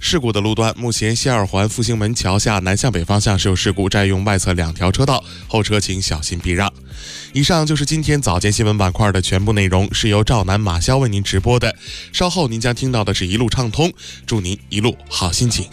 事故的路段，目前西二环复兴门桥下南向北方向是有事故，占用外侧2条车道，后车请小心避让。以上就是今天早间新闻板块的全部内容，是由赵楠、马潇为您直播的。稍后您将听到的是一路畅通，祝您一路好心情。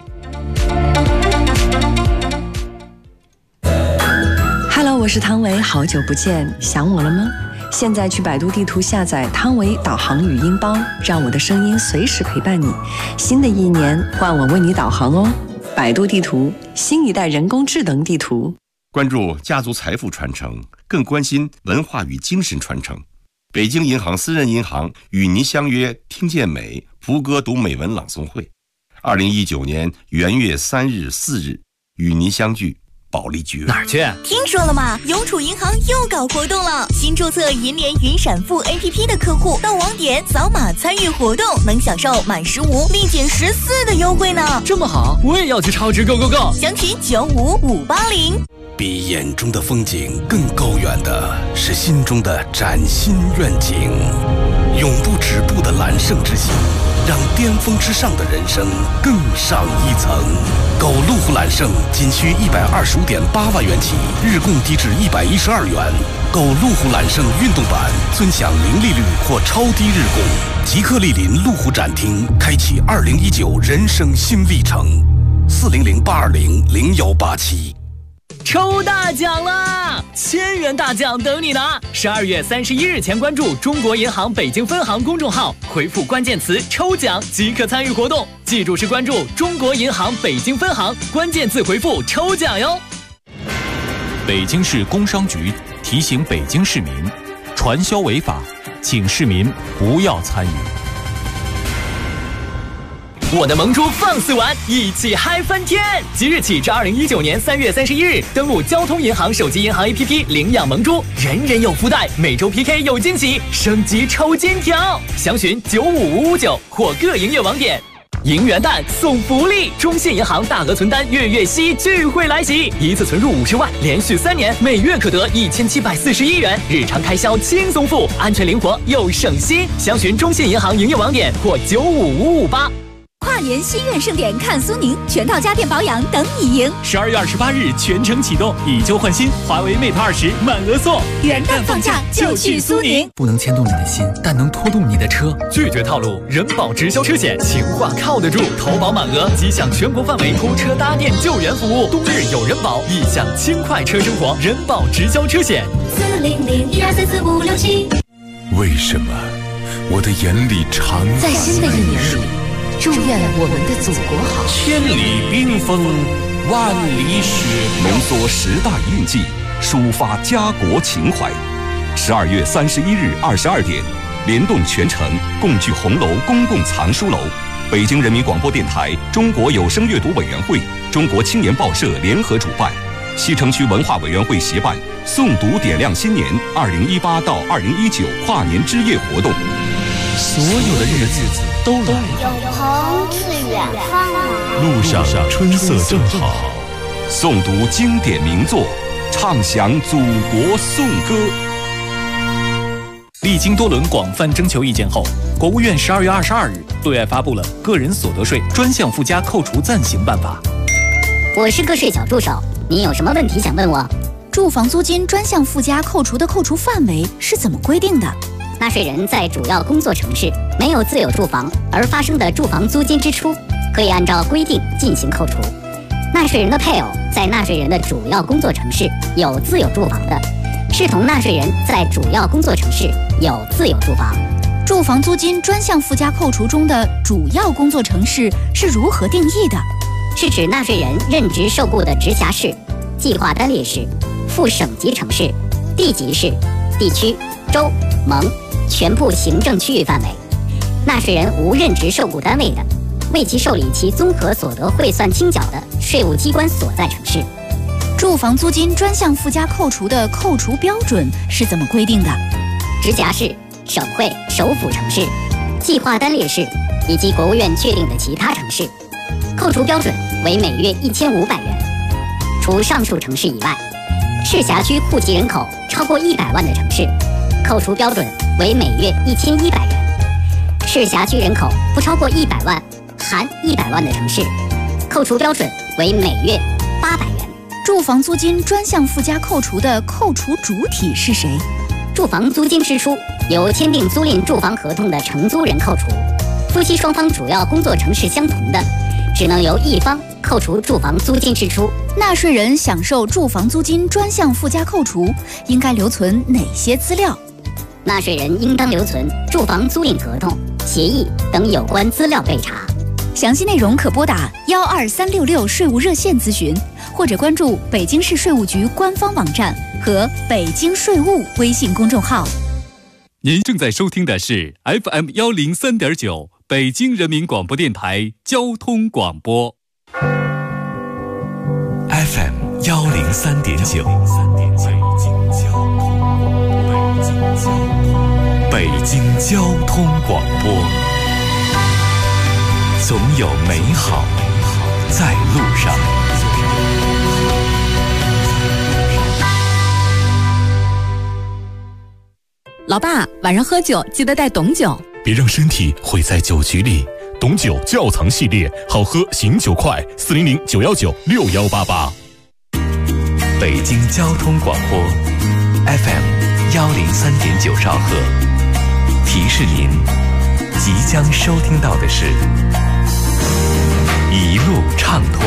Hello， 我是汤唯，好久不见，想我了吗？现在去百度地图下载汤唯导航语音包，让我的声音随时陪伴你。新的一年，换我为你导航哦。百度地图，新一代人工智能地图。 关注家族财富传承，更关心文化与精神传承。北京银行私人银行与您相约听见美福歌读美文朗诵会，2019年元月3日、4日与您相聚保利剧院。 哪儿去？ 听说了吗？永储银行又搞活动了！新注册银联云闪付 APP 的客户到网点扫码参与活动，能享受满15立减14的优惠呢！ 这么好，我也要去超值 Go Go Go！ 详询95580。 比眼中的风景更高远的是心中的崭新愿景，永不止步的揽胜之心，让巅峰之上的人生更上一层。购路虎揽胜仅需125.8万元起，日供低至112元。购路虎揽胜运动版，尊享零利率或超低日供。即刻莅临路虎展厅，开启2019人生新历程。400-820-0187。 抽大奖啦！1000元大奖等你拿！12月31日前关注中国银行北京分行公众号，回复关键词“抽奖”即可参与活动。记住是关注中国银行北京分行，关键字回复“抽奖”哟。 北京市工商局提醒北京市民，传销违法，请市民不要参与。 我的萌猪放肆玩，一起嗨翻天！即日起至2019年3月31日，登录交通银行手机银行 APP 领养萌猪，人人有福袋，每周 PK 有惊喜，升级抽金条。详询95559或各营业网点。迎元旦送福利，中信银行大额存单月月息聚会来袭，一次存入50万，连续3年，每月可得1741元，日常开销轻松付，安全灵活又省心。详询中信银行营业网点或95558。 跨年心愿盛典看苏宁，全套家电保养等你赢。 12月28日全程启动，以旧换新，华为 Mate 20满额送。 元旦放假就去苏宁。 不能牵动你的心，但能拖动你的车。拒绝套路，人保直销车险，情话靠得住。投保满额即享全国范围拖车搭电救援服务，冬日有人保，亦享轻快车生活。人保直销车险。 400-1244-567。 为什么我的眼里常在新的一年里，祝愿我们的祖国好。 千里冰封，万里雪浓缩10大印记，抒发家国情怀。12月31日22点，联动全城，共聚红楼公共藏书楼。北京人民广播电台、中国有声阅读委员会、中国青年报社联合主办，西城区文化委员会协办诵读点亮新年2018到2019跨年之夜活动。 所有的日子都来了， 有朋自远方来， 路上春色正好。 诵读经典名作，唱响祖国颂歌。 历经多轮广泛征求意见后，国务院12月22日对外发布了《个人所得税专项附加扣除暂行办法》。 我是个税小助手，你有什么问题想问我？ 住房租金专项附加扣除的扣除范围是怎么规定的？ 纳税人在主要工作城市没有自有住房而发生的住房租金支出，可以按照规定进行扣除。纳税人的配偶在纳税人的主要工作城市有自有住房的，视同纳税人在主要工作城市有自有住房。 住房租金专项附加扣除中的主要工作城市是如何定义的？ 是指纳税人任职受雇的直辖市、计划单列市、副省级城市、地级市、地区、州、盟全部行政区域范围。纳税人无任职受雇单位的，为其受理其综合所得汇算清缴的税务机关所在城市。 住房租金专项附加扣除的扣除标准是怎么规定的？ 直辖市、省会、首府城市、计划单列市以及国务院确定的其他城市，扣除标准为每月1500元。除上述城市以外，市辖区户籍人口超过100万的城市，扣除标准为每月1100元。市辖区人口不超过100万， 含100万的城市，扣除标准为每月800元。 住房租金专项附加扣除的扣除主体是谁？ 住房租金支出由签订租赁住房合同的承租人扣除，夫妻双方主要工作城市相同的，只能由一方扣除住房租金支出。 纳税人享受住房租金专项附加扣除，应该留存哪些资料？ 纳税人应当留存住房租赁合同、协议等有关资料备查。 详细内容可拨打12366税务热线咨询，或者关注北京市税务局官方网站和北京税务微信公众号。 您正在收听的是 FM103.9北京人民广播电台交通广播。 FM103.9北京交通广播，总有美好在路上。 老爸，晚上喝酒记得带董酒， 别让身体毁在酒局里。董酒窖藏系列，好喝醒酒快，400-919-6188。北京交通广播 FM103.9兆赫，提示您即将收听到的是一路畅通。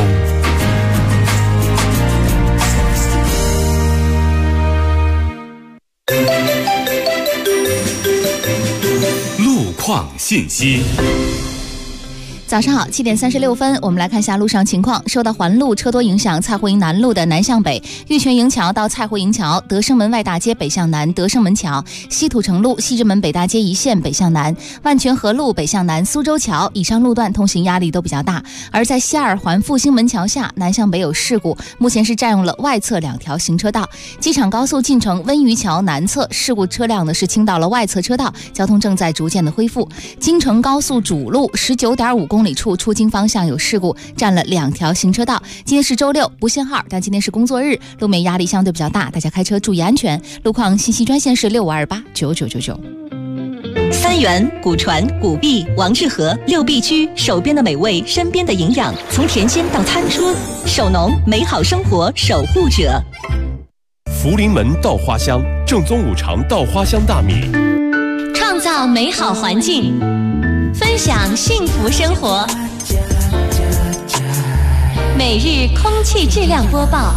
路况信息。 早上好，7点36分，我们来看一下路上情况。受到环路车多影响，蔡胡营南路的南向北，玉泉营桥到蔡胡营桥、德胜门外大街北向南、德胜门桥、西土城路西直门北大街一线北向南、万泉河路北向南、苏州桥以上路段通行压力都比较大。而在西二环复兴门桥下南向北有事故，目前是占用了外侧2条行车道。机场高速进城温榆桥南侧事故车辆呢是倾倒了外侧车道，交通正在逐渐的恢复。京承高速主路19.5公里处出京方向有事故，占了2条行车道。今天是周六，不限号，但今天是工作日，路面压力相对比较大，大家开车注意安全。路况信息专线是65289999。 三元、古传、古币、王致和6必居，手边的美味，身边的营养，从甜心到餐桌，手农美好生活守护者。 福临门稻花香，正宗5常稻花香大米， 创造美好环境，分享幸福生活。每日空气质量播报。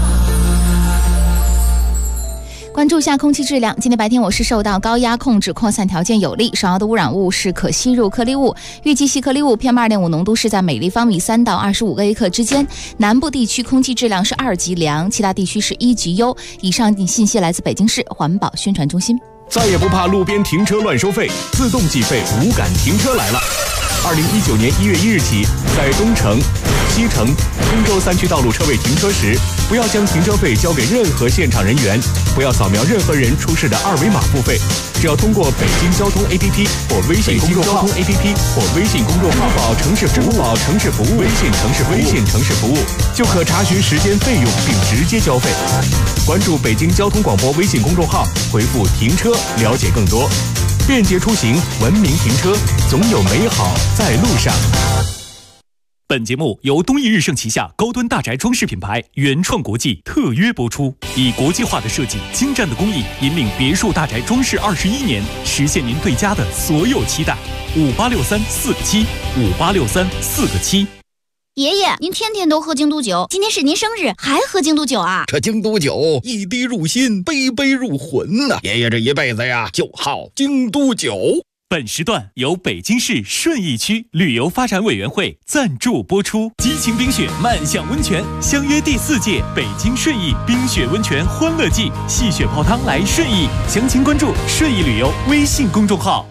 关注一下空气质量，今天白天我市受到高压控制扩散条件有利，少量的污染物是可吸入颗粒物，预计细颗粒物 PM2.5 浓度是在每立方米3到25个 A 克之间。南部地区空气质量是2级良，其他地区是1级优。以上信息来自北京市环保宣传中心。 再也不怕路边停车乱收费，自动计费无感停车来了。2019年1月1日起，在东城、西城、通州3区道路车位停车时，不要将停车费交给任何现场人员，不要扫描任何人出示的2维码付费，只要通过北京交通 APP 或微信公众号、支付宝城市服务、微信城市服务，就可查询时间费用并直接交费。关注北京交通广播微信公众号，回复停车了解更多。便捷出行，文明停车，总有美好在路上。 本节目由东益日盛旗下高端大宅装饰品牌原创国际特约播出，以国际化的设计、精湛的工艺，引领别墅大宅装饰21年，实现您对家的所有期待。5863-4个7，5863-4个7。 爷爷，您天天都喝京都酒，今天是您生日，还喝京都酒啊？ 这京都酒一滴入心，杯杯入魂呐！爷爷这一辈子呀，就好京都酒。 本时段由北京市顺义区旅游发展委员会赞助播出。激情冰雪，漫享温泉，相约第4届北京顺义冰雪温泉欢乐季，戏雪泡汤来顺义。详情关注顺义旅游微信公众号。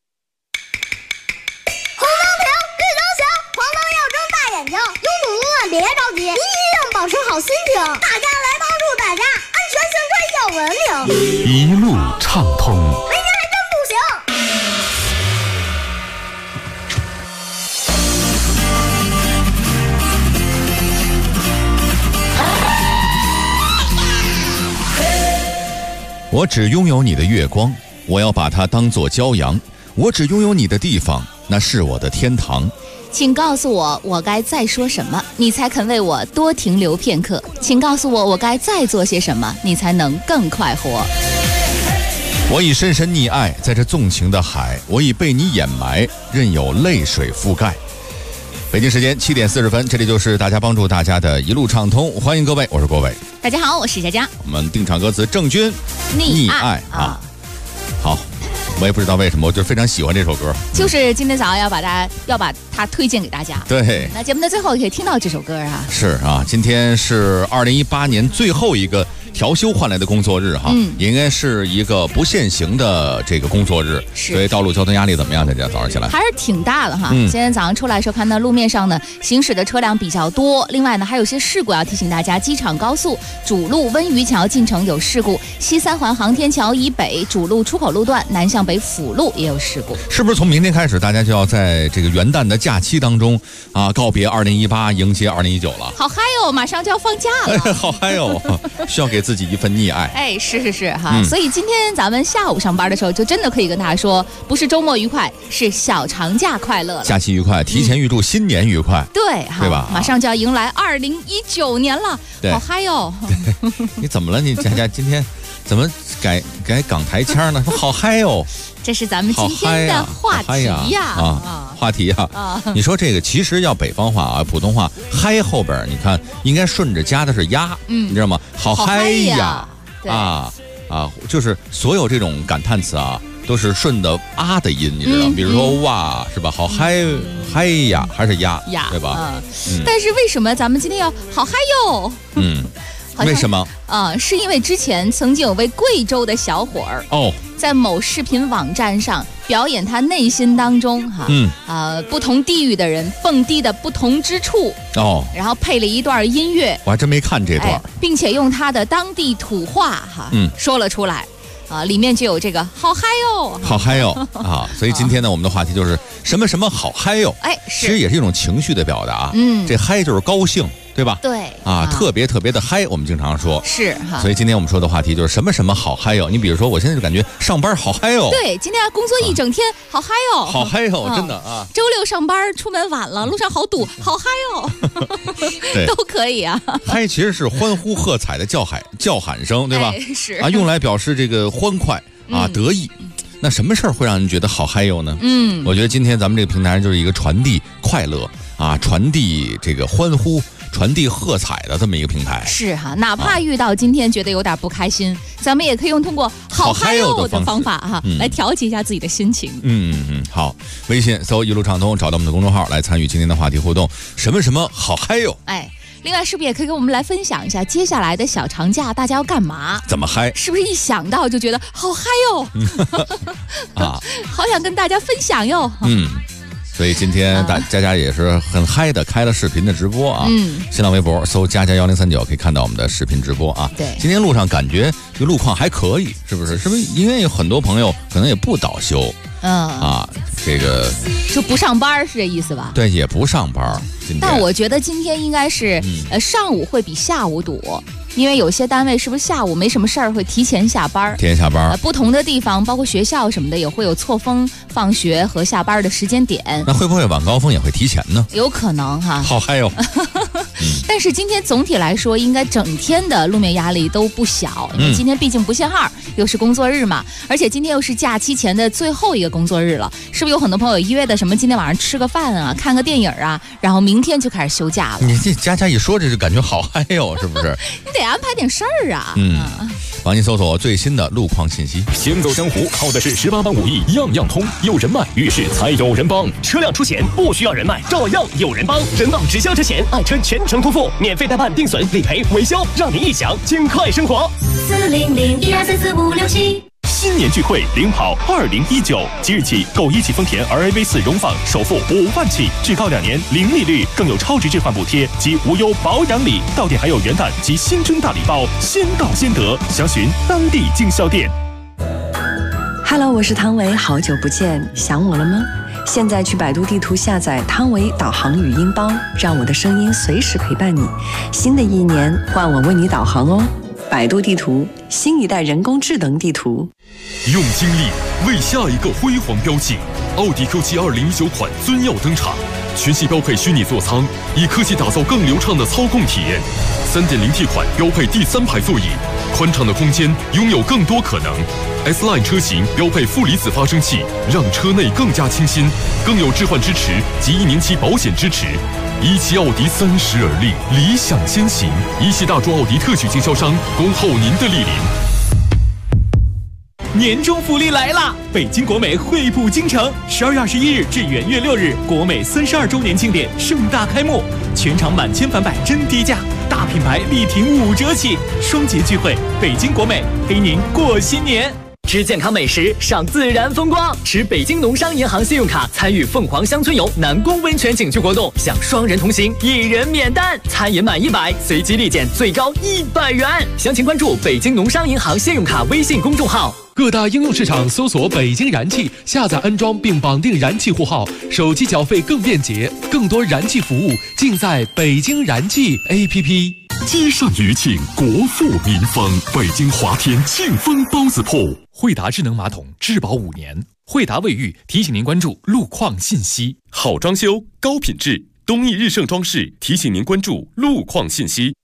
别着急，您一定保持好心情。大家来帮助大家，安全行车要文明， 一路畅通。 没您还真不行。 我只拥有你的月光，我要把它当作骄阳；我只拥有你的地方，那是我的天堂。 请告诉我，我该再说什么，你才肯为我多停留片刻？请告诉我，我该再做些什么，你才能更快活？ 我已深深溺爱在这纵情的海，我已被你掩埋，任有泪水覆盖。北京时间7点40分，这里就是大家帮助大家的一路畅通，欢迎各位，我是郭伟。 大家好，我是佳佳。 我们定场歌词郑钧溺爱啊，好。我也不知道为什么，我就非常喜欢这首歌。 就是今天早上要把它推荐给大家。 对， 那节目的最后也可以听到这首歌啊。 是啊，今天是2018年最后一个调休换来的工作日哈，也应该是一个不限行的这个工作日，所以道路交通压力怎么样？大家早上起来还是挺大的哈。今天早上出来的时候看到路面上呢行驶的车辆比较多，另外呢还有些事故要提醒大家，机场高速主路温榆桥进城有事故，西三环航天桥以北主路出口路段南向北辅路也有事故。 是不是从明天开始，大家就要在这个元旦的假期当中啊告别2018，迎接2019了？ 好嗨哦，马上就要放假了， 好嗨哦，需要给自己一份溺爱。 哎，是哈，所以今天咱们下午上班的时候，就真的可以跟大家说，不是周末愉快，是小长假快乐了， 假期愉快，提前预祝新年愉快。 对吧？ 马上就要迎来2019年了，好嗨哟！ 你怎么了？你佳佳今天怎么改港台腔呢？好嗨哟！ 这是咱们今天的话题呀， 话题呀。你说这个其实要北方话啊，普通话嗨后边你看应该顺着加的是呀，你知道吗？好嗨呀！就是所有这种感叹词啊，都是顺的啊的音，你知道吗？比如说哇，是吧？好嗨呀，还是呀，对吧？ 但是为什么咱们今天要好嗨哟？ 为什么？ 是因为之前曾经有位贵州的小伙儿在某视频网站上表演他内心当中不同地域的人蹦迪的不同之处然后配了一段音乐， 我还真没看这段， 并且用他的当地土话说了出来。里面就有这个好嗨哟， 好嗨哟啊！所以今天呢，我们的话题就是什么什么好嗨哟。其实也是一种情绪的表达。这嗨就是高兴，对吧？ 对特别特别的嗨，我们经常说是哈。 所以今天我们说的话题就是什么什么好嗨哟。你比如说，我现在就感觉上班好嗨哟。 对，今天工作一整天好嗨哟， 好嗨哟，真的啊。 周六上班出门晚了，路上好堵，好嗨哟，都可以啊。 嗨其实是欢呼喝彩的叫喊声，对吧？ 是用来表示这个欢快得意。那什么事儿会让人觉得好嗨哟呢？我觉得今天咱们这个平台就是一个传递快乐传递这个欢呼，传递喝彩的这么一个平台。 是哈，哪怕遇到今天觉得有点不开心，咱们也可以用通过好嗨哟的方法来调节一下自己的心情。 好，微信搜一路畅通，找到我们的公众号来参与今天的话题互动，什么什么好嗨哟。 另外是不是也可以跟我们来分享一下接下来的小长假大家要干嘛？ 怎么嗨？ 是不是一想到就觉得好嗨哟好想跟大家分享哟。 所以今天佳佳也是很嗨的开了视频的直播新浪微博搜佳佳1039可以看到我们的视频直播对， 今天路上感觉这个路况还可以，是不是？是不是因为有很多朋友可能也不倒休这个就不上班是这意思吧？ 对，也不上班。 但我觉得今天应该是上午会比下午堵，因为有些单位是不是下午没什么事儿会提前下班？不同的地方包括学校什么的也会有错峰放学和下班的时间点。 那会不会晚高峰也会提前呢？ 有可能哈。 好嗨哟！ 但是今天总体来说，应该整天的路面压力都不小，因为今天毕竟不限号，又是工作日嘛，而且今天又是假期前的最后一个工作日了，是不是有很多朋友约的什么今天晚上吃个饭看个电影然后明天就开始休假了？ 你这佳佳一说，这就感觉好嗨哟，是不是？ 你得安排点事儿啊。 帮您搜索最新的路况信息。 行走江湖靠的是18般武艺，样样通。有人脉，遇事才有人帮。车辆出险不需要人脉，照样有人帮。人保直销车险，爱车全程托付，免费代办、定损、理赔、维修，让您一享尽快生活。 400-12344567。 新年聚会，领跑2019，即日起购一汽丰田 RAV4 荣放，首付5万起，至高2年零利率，更有超值置换补贴及无忧保养礼。到店还有元旦及新春大礼包，先到先得，详询当地经销店。 Hello， 我是汤唯，好久不见，想我了吗？现在去百度地图下载汤唯导航语音包，让我的声音随时陪伴你。新的一年，换我为你导航哦。百度地图，新一代人工智能地图。 用精力为下一个辉煌标记，奥迪 Q7 2019款尊耀登场， 全系标配虚拟座舱，以科技打造更流畅的操控体验。3.0T 款标配第3排座椅，宽敞的空间拥有更多可能。S-Line 车型标配负离子发生器，让车内更加清新，更有置换支持及1年期保险支持。一汽奥迪30而立，理想先行。一汽大众奥迪特许经销商，恭候您的莅临。 年终福利来啦！北京国美惠普京城，12月21日至元月6日，国美32周年庆典盛大开幕，全场满千返百真低价，大品牌力挺5折起，双节聚会，北京国美陪您过新年。 吃健康美食，赏自然风光，持北京农商银行信用卡参与凤凰乡村游南宫温泉景区活动，享双人同行，1人免单，餐饮满100，随机立减最高100元。详情关注北京农商银行信用卡微信公众号。 各大应用市场搜索北京燃气，下载安装并绑定燃气户号，手机缴费更便捷，更多燃气服务尽在北京燃气 APP。 积善余庆，国富民丰。北京华天庆丰包子铺， 惠达智能马桶质保5年。惠达卫浴提醒您关注路况信息。 好装修，高品质，东义日盛装饰提醒您关注路况信息。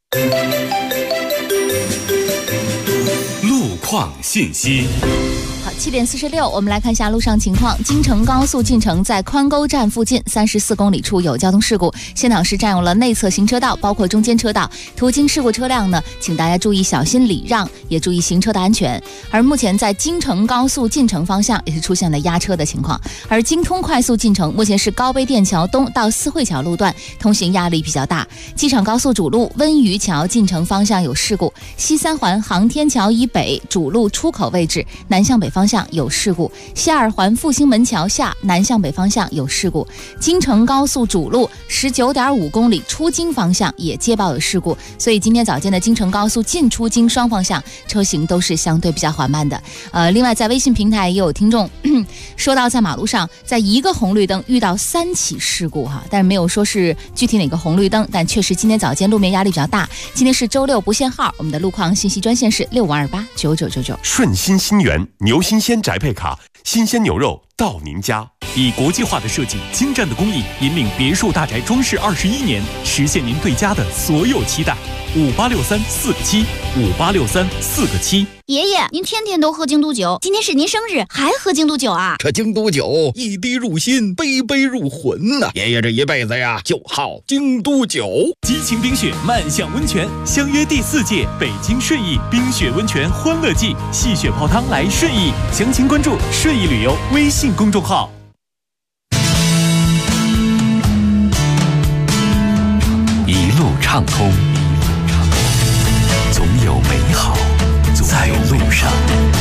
路况信息。 好，7点46，我们来看一下路上情况。京承高速进城在宽沟站附近34公里处有交通事故，现场是占用了内侧行车道，包括中间车道。途经事故车辆呢，请大家注意小心礼让，也注意行车的安全。而目前在京承高速进城方向也是出现了压车的情况。而京通快速进城目前是高碑店桥东到四惠桥路段通行压力比较大。机场高速主路温榆桥进城方向有事故，西三环航天桥以北主路出口位置南向北方向有事故，西二环复兴门桥下南向北方向有事故，京承高速主路19.5公里出京方向也接报有事故，所以今天早间的京承高速进出京双方向车行都是相对比较缓慢的。另外在微信平台也有听众说到在马路上在一个红绿灯遇到3起事故哈，但是没有说是具体哪个红绿灯，但确实今天早间路面压力比较大。今天是周六不限号，我们的路况信息专线是65289999。 顺心新源牛新鲜宅配卡，新鲜牛肉到您家。 以国际化的设计、精湛的工艺，引领别墅大宅装饰21年，实现您对家的所有期待。5863-4个7，5863-4个7。 爷爷，您天天都喝京都酒，今天是您生日，还喝京都酒啊？ 这京都酒一滴入心，杯杯入魂呐！爷爷这一辈子呀，就好京都酒。 激情冰雪漫享温泉，相约第4届北京顺义冰雪温泉欢乐季，戏雪泡汤来顺义。详情关注顺义旅游微信公众号。 一路畅通，总有美好在路上。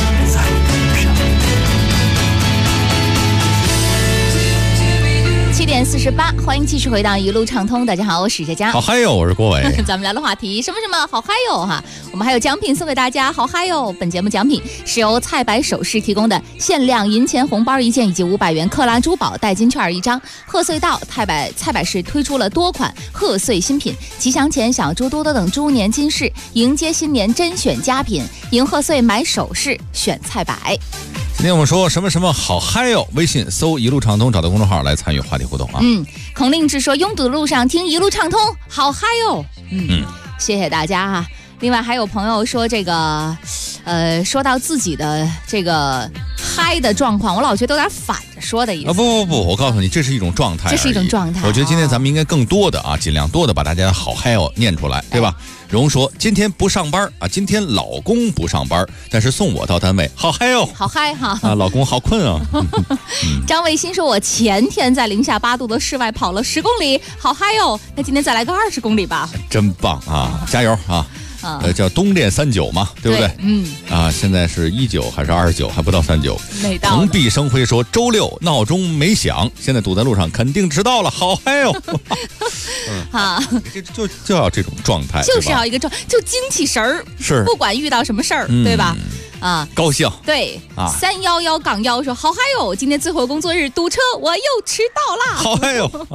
7点48，欢迎继续回到一路畅通。大家好，我是佳佳。 好嗨哟，我是郭伟。 咱们聊的话题什么好嗨哟哈，我们还有奖品送给大家，好嗨哟！本节目奖品是由菜百首饰提供的限量银钱红包1件以及500元克拉珠宝代金券1张。贺岁到，菜百饰推出了多款贺岁新品，吉祥钱、小猪多多等猪年金饰，迎接新年甄选佳品，迎贺岁买首饰选菜百。 今天我们说什么好嗨哟！微信搜一路畅通，找到公众号来参与话题互动啊。 孔令志说拥堵的路上听一路畅通，好嗨哟！谢谢大家哈。另外还有朋友说这个，说到自己的这个嗨的状况，我老觉得有点反着说的意思。 不，我告诉你，这是一种状态， 这是一种状态。 我觉得今天咱们应该更多的尽量多的把大家的好嗨哦念出来，对吧？荣说今天不上班啊，今天老公不上班，但是送我到单位，好嗨哦， 好嗨哈！ 老公好困啊。 张卫新说，我前天在零下8度的室外跑了10公里，好嗨哦！那今天再来个20公里吧， 真棒啊！加油啊！叫冬练39嘛，对不对？现在是19还是29？还不到39。蓬荜生辉说，周六闹钟没响，现在堵在路上，肯定迟到了，好嗨哦！ 好， 就要这种状态， 就是要一个就精气神儿， 是不管遇到什么事儿，对吧？ 高兴。 对311-1说好嗨哟！今天最后工作日堵车，我又迟到啦， 好嗨哟！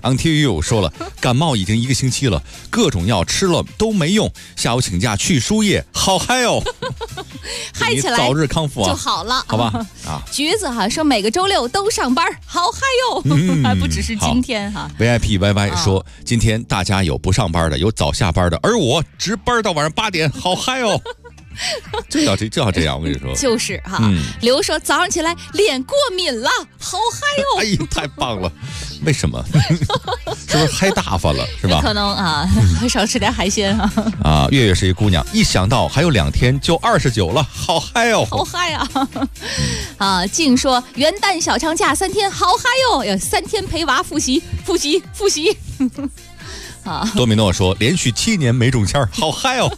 Until You 说了，感冒已经1个星期了，各种药吃了都没用，下午请假去输液，好嗨哦！ 嗨起来， 早日康复啊， 就好了， 好吧？啊， 橘子哈说每个周六都上班，好嗨哟！还不只是今天哈。 VIP YY 说，今天大家有不上班的，有早下班的，而我值班到晚上8点，好嗨哦！就要这样，我跟你说， 就是哈。刘说早上起来脸过敏了，好嗨哟！ 哎呦，太棒了！为什么？是不是嗨大发了？是吧？ 可能啊，少吃点海鲜啊。 啊，月月是一姑娘，一想到还有2天就29了，好嗨哦！ 好嗨啊！啊，静说元旦小长假3天，好嗨哟！要3天陪娃复习。啊， 多米诺说连续7年没中签，好嗨哦！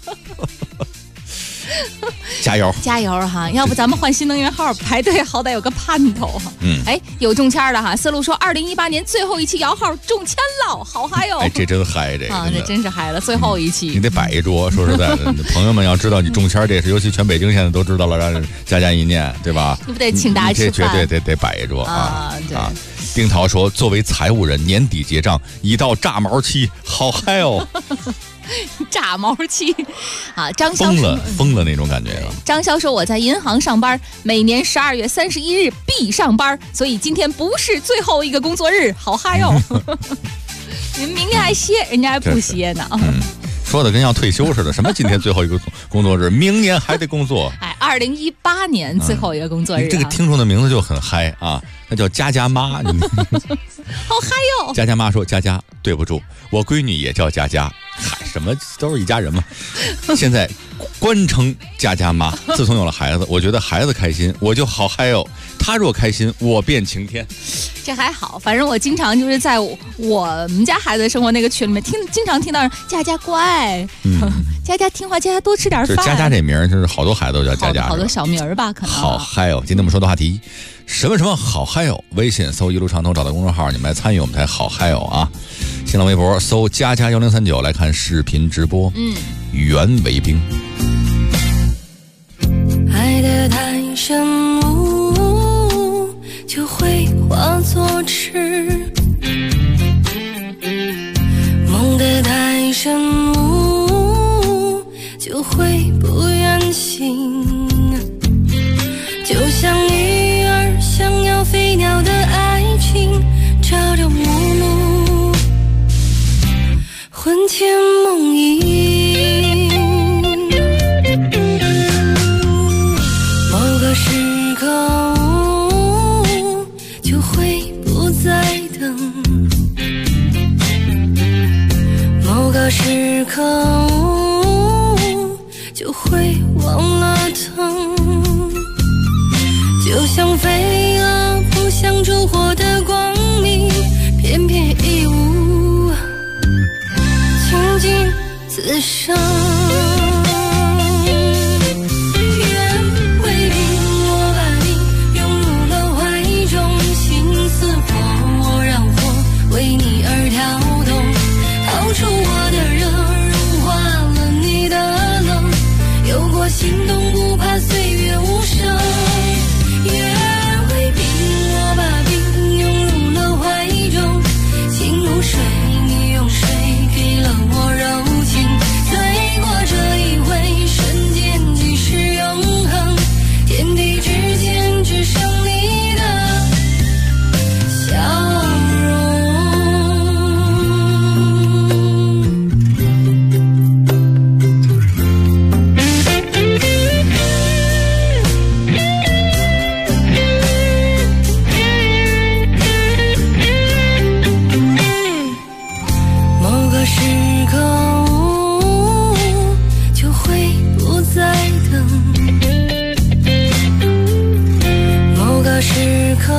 加油哈！要不咱们换新能源号排队，好歹有个盼头。哎，有中签的哈。思路说2018年最后一期摇号中签了，好嗨哟！ 哎，这真嗨，这个啊，这真是嗨了，最后一期你得摆一桌。说实在的，朋友们要知道你中签这事，尤其全北京现在都知道了，让家一念，对吧？ 你不得请大家吃饭？ 这绝对得摆一桌啊！ 对。 丁桃说，作为财务人，年底结账已到炸毛期，好嗨哦！ 炸毛期啊！张潇疯了那种感觉啊！ 张潇说，我在银行上班，每年12月31日必上班，所以今天不是最后一个工作日，好嗨哟！你们明天还歇，人家还不歇呢。 说的跟要退休似的，什么今天最后一个工作日，明年还得工作。 哎，2018年最后一个工作日， 这个听众的名字就很嗨啊，那叫佳佳妈。 好嗨哟！ 佳佳妈说：“佳佳，对不住，我闺女也叫佳佳。嗨，什么都是一家人嘛。现在官称佳佳妈。自从有了孩子，我觉得孩子开心，我就好嗨哦。他若开心，我便晴天。 这还好，反正我经常就是在我们家孩子生活那个群里面经常听到佳佳乖，佳佳听话，佳佳多吃点饭。 佳佳这名儿，就是好多孩子都叫佳佳， 好多小名儿吧，可能。 好嗨哦！今天我们说的话题，什么好嗨哦！微信搜一路畅通，找到公众号，你们来参与我们台好嗨哦啊！新浪微博搜佳佳1039来看视频直播。袁维兵。 爱得太深入，就会化作痴；梦得太深入，就会不愿醒。就像鱼儿想要飞鸟的爱情，朝朝暮暮，魂牵梦萦。某个时刻就会不再等，某个时刻就会忘了疼。就像飞蛾扑向烛火的光明，偏偏一无情景自生。为你而跳动，掏出我的热，融化了你的冷。有过心动，不怕岁月无声。月为冰，我把冰涌入了怀中。情如水，你用水给了我柔情。醉过这一回，瞬间即是永恒。天地之间，只剩你的笑。时刻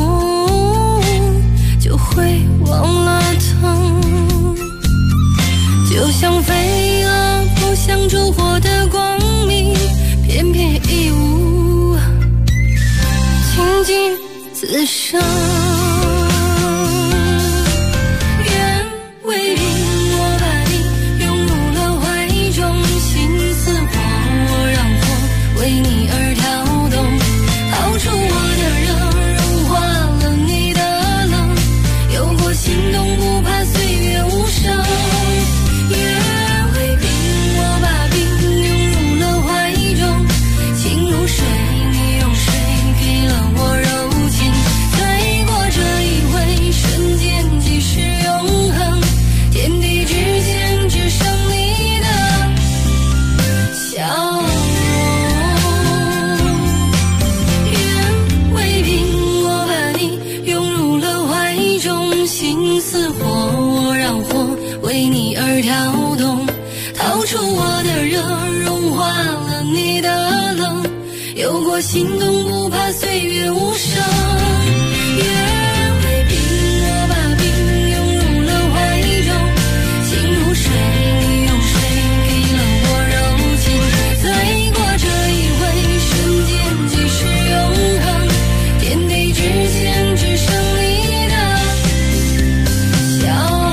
就会忘了疼，就像飞蛾扑向烛火的光明，偏偏一无情景自生。愿为冰，我把你拥入了怀中，心似火，让火为你而跳动，掏出我的热，融化了你的冷。有过心动不为你而跳动，掏出我的热，融化了你的冷，有过心动，不怕岁月无声。月为冰，我把冰涌入了怀中，心如水，你用水给了我柔情，醉过这一回，瞬间即是永恒，天地之间只剩你的笑容。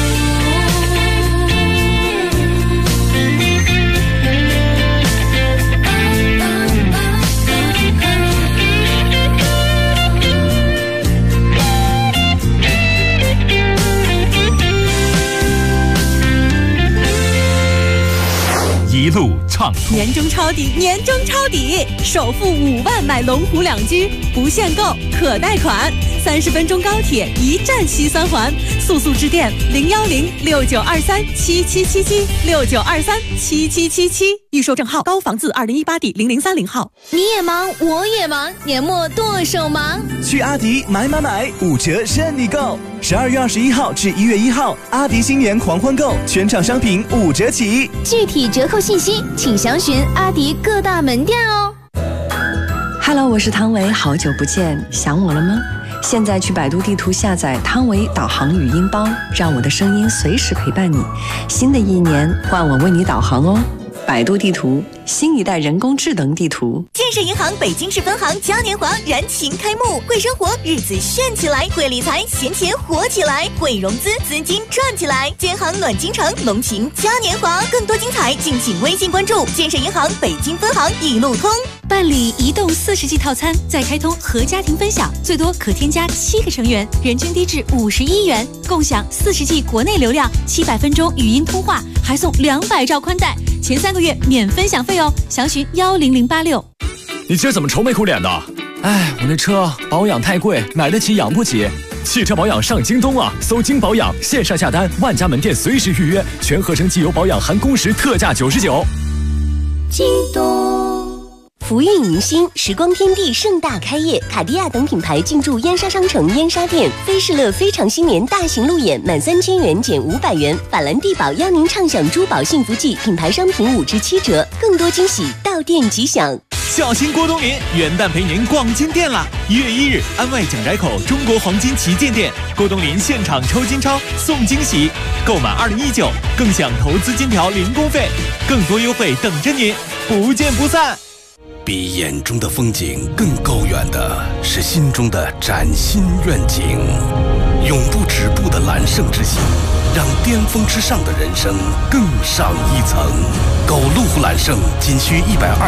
一路畅通， 年终抄底，年终抄底，首付5万买龙湖2居，不限购，可贷款，30分钟高铁一站西三环，速致电01069237777，69237777，预售证号高房字2018第0030号。 你也忙，我也忙，年末剁手忙。 去阿迪买，5折任你购。12月21号至1月1号，阿迪新年狂欢购，全场商品5折起。 具体折扣信息请详询阿迪各大门店哦。 Hello， 我是汤唯，好久不见，想我了吗？现在去百度地图下载汤唯导航语音包，让我的声音随时陪伴你。新的一年，换我为你导航哦。百度地图，新一代人工智能地图。 建设银行北京市分行嘉年华燃情开幕，会生活日子炫起来，会理财闲钱活起来，会融资资金赚起来。建行暖京城龙情嘉年华，更多精彩敬请微信关注建设银行北京分行一路通。 办理移动40G 套餐，再开通和家庭分享，最多可添加7个成员，人均低至51元，共享40G 国内流量，700分钟语音通话，还送200兆宽带，前3个月免分享费哦，详询10086。 你今儿怎么愁眉苦脸的？哎，我那车保养太贵，买得起养不起。汽车保养上京东啊，搜京保养，线上下单，万家门店随时预约，全合成机油保养含工时特价99。 京东。 福运迎新，时光天地盛大开业，卡地亚等品牌进驻燕莎商城燕莎店，菲士乐非常新年大型路演，满3000元减500元，法兰地宝邀您畅享珠宝幸福季，品牌商品5至7折，更多惊喜到店即享。 小新郭冬临元旦陪您逛金店啦！1月1日，安外蒋宅口中国黄金旗舰店，郭冬临现场抽金钞送惊喜，购满2019更享投资金条零工费，更多优惠等着您，不见不散。 比眼中的风景更高远的是心中的崭新愿景，永不止步的揽胜之心，让巅峰之上的人生更上一层。购路虎揽胜仅需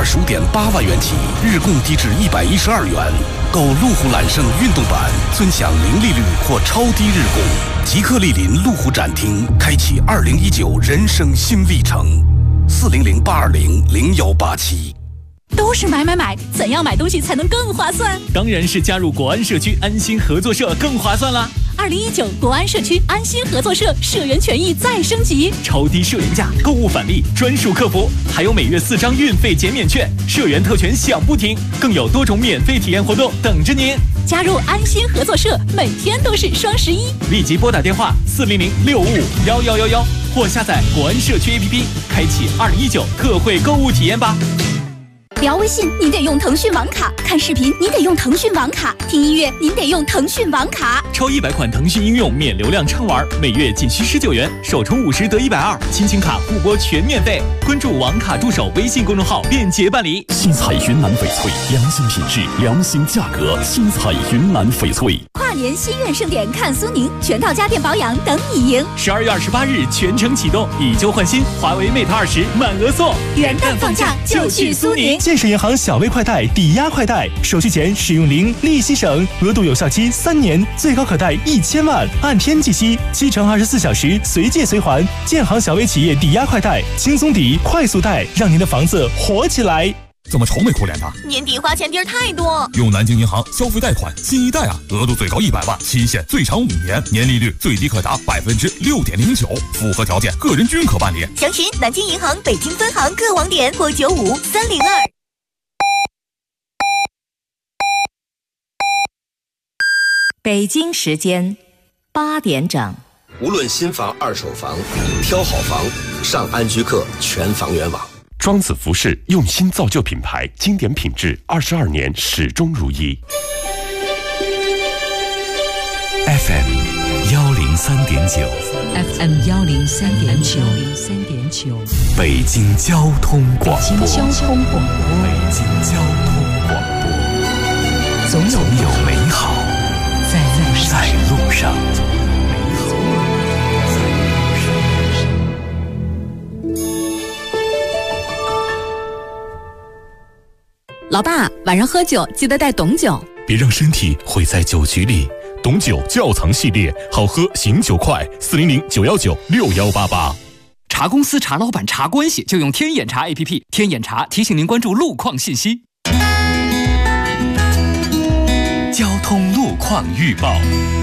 125.8万元起，日供低至112元。购路虎揽胜运动版，尊享零利率或超低日供。即刻莅临路虎展厅，开启2019人生新历程。400-820-0187。 都是买，怎样买东西才能更划算？ 当然是加入国安社区安心合作社更划算啦 ！2019国安社区安心合作社社员权益再升级， 超低社员价，购物返利，专属客服，还有每月4张运费减免券，社员特权享不停，更有多种免费体验活动等着您。 加入安心合作社，每天都是双11。 立即拨打电话400-655-1111，或下载国安社区 APP， 开启2019特惠购物体验吧。 聊微信您得用腾讯网卡，看视频您得用腾讯网卡，听音乐您得用腾讯网卡。 超100款腾讯应用免流量畅玩，每月仅需19元，首充50得120，亲情卡互拨全免费。关注网卡助手微信公众号便捷办理。 新彩云南翡翠，良心品质，良心价格。新彩云南翡翠。 跨年心愿盛典看苏宁，全套家电保养等你赢。 12月28日全程启动，以旧换新，华为 Mate 20满额送。 元旦放假就去苏宁。 建设银行小微快贷抵押快贷，手续前使用零，利息省，额度有效期3年，最高可贷1000万，按天计息，7乘24小时随借随还。建行小微企业抵押快贷，轻松抵，快速贷，让您的房子活起来。 怎么愁眉苦脸的？ 年底花钱地儿太多。 用南京银行消费贷款新一代啊，额度最高100万，期限最长5年，年利率最低可达6.09%，符合条件个人均可办理。 详询南京银行北京分行各网点或95302。 北京时间8点整。 无论新房、二手房，挑好房，上安居客全房源网。 庄子服饰用心造就品牌，经典品质，22年始终如一。 FM 103.9 ，FM 103.9， 北京交通广播， 北京交通广播， 北京交通广播，总有美好在路上。 老爸，晚上喝酒记得带董酒， 别让身体毁在酒局里。董酒窖藏系列，好喝醒酒快，400-919-6188。 茶公司、茶老板、茶关系，就用天眼查 APP。天眼查提醒您关注路况信息。 交通路况预报。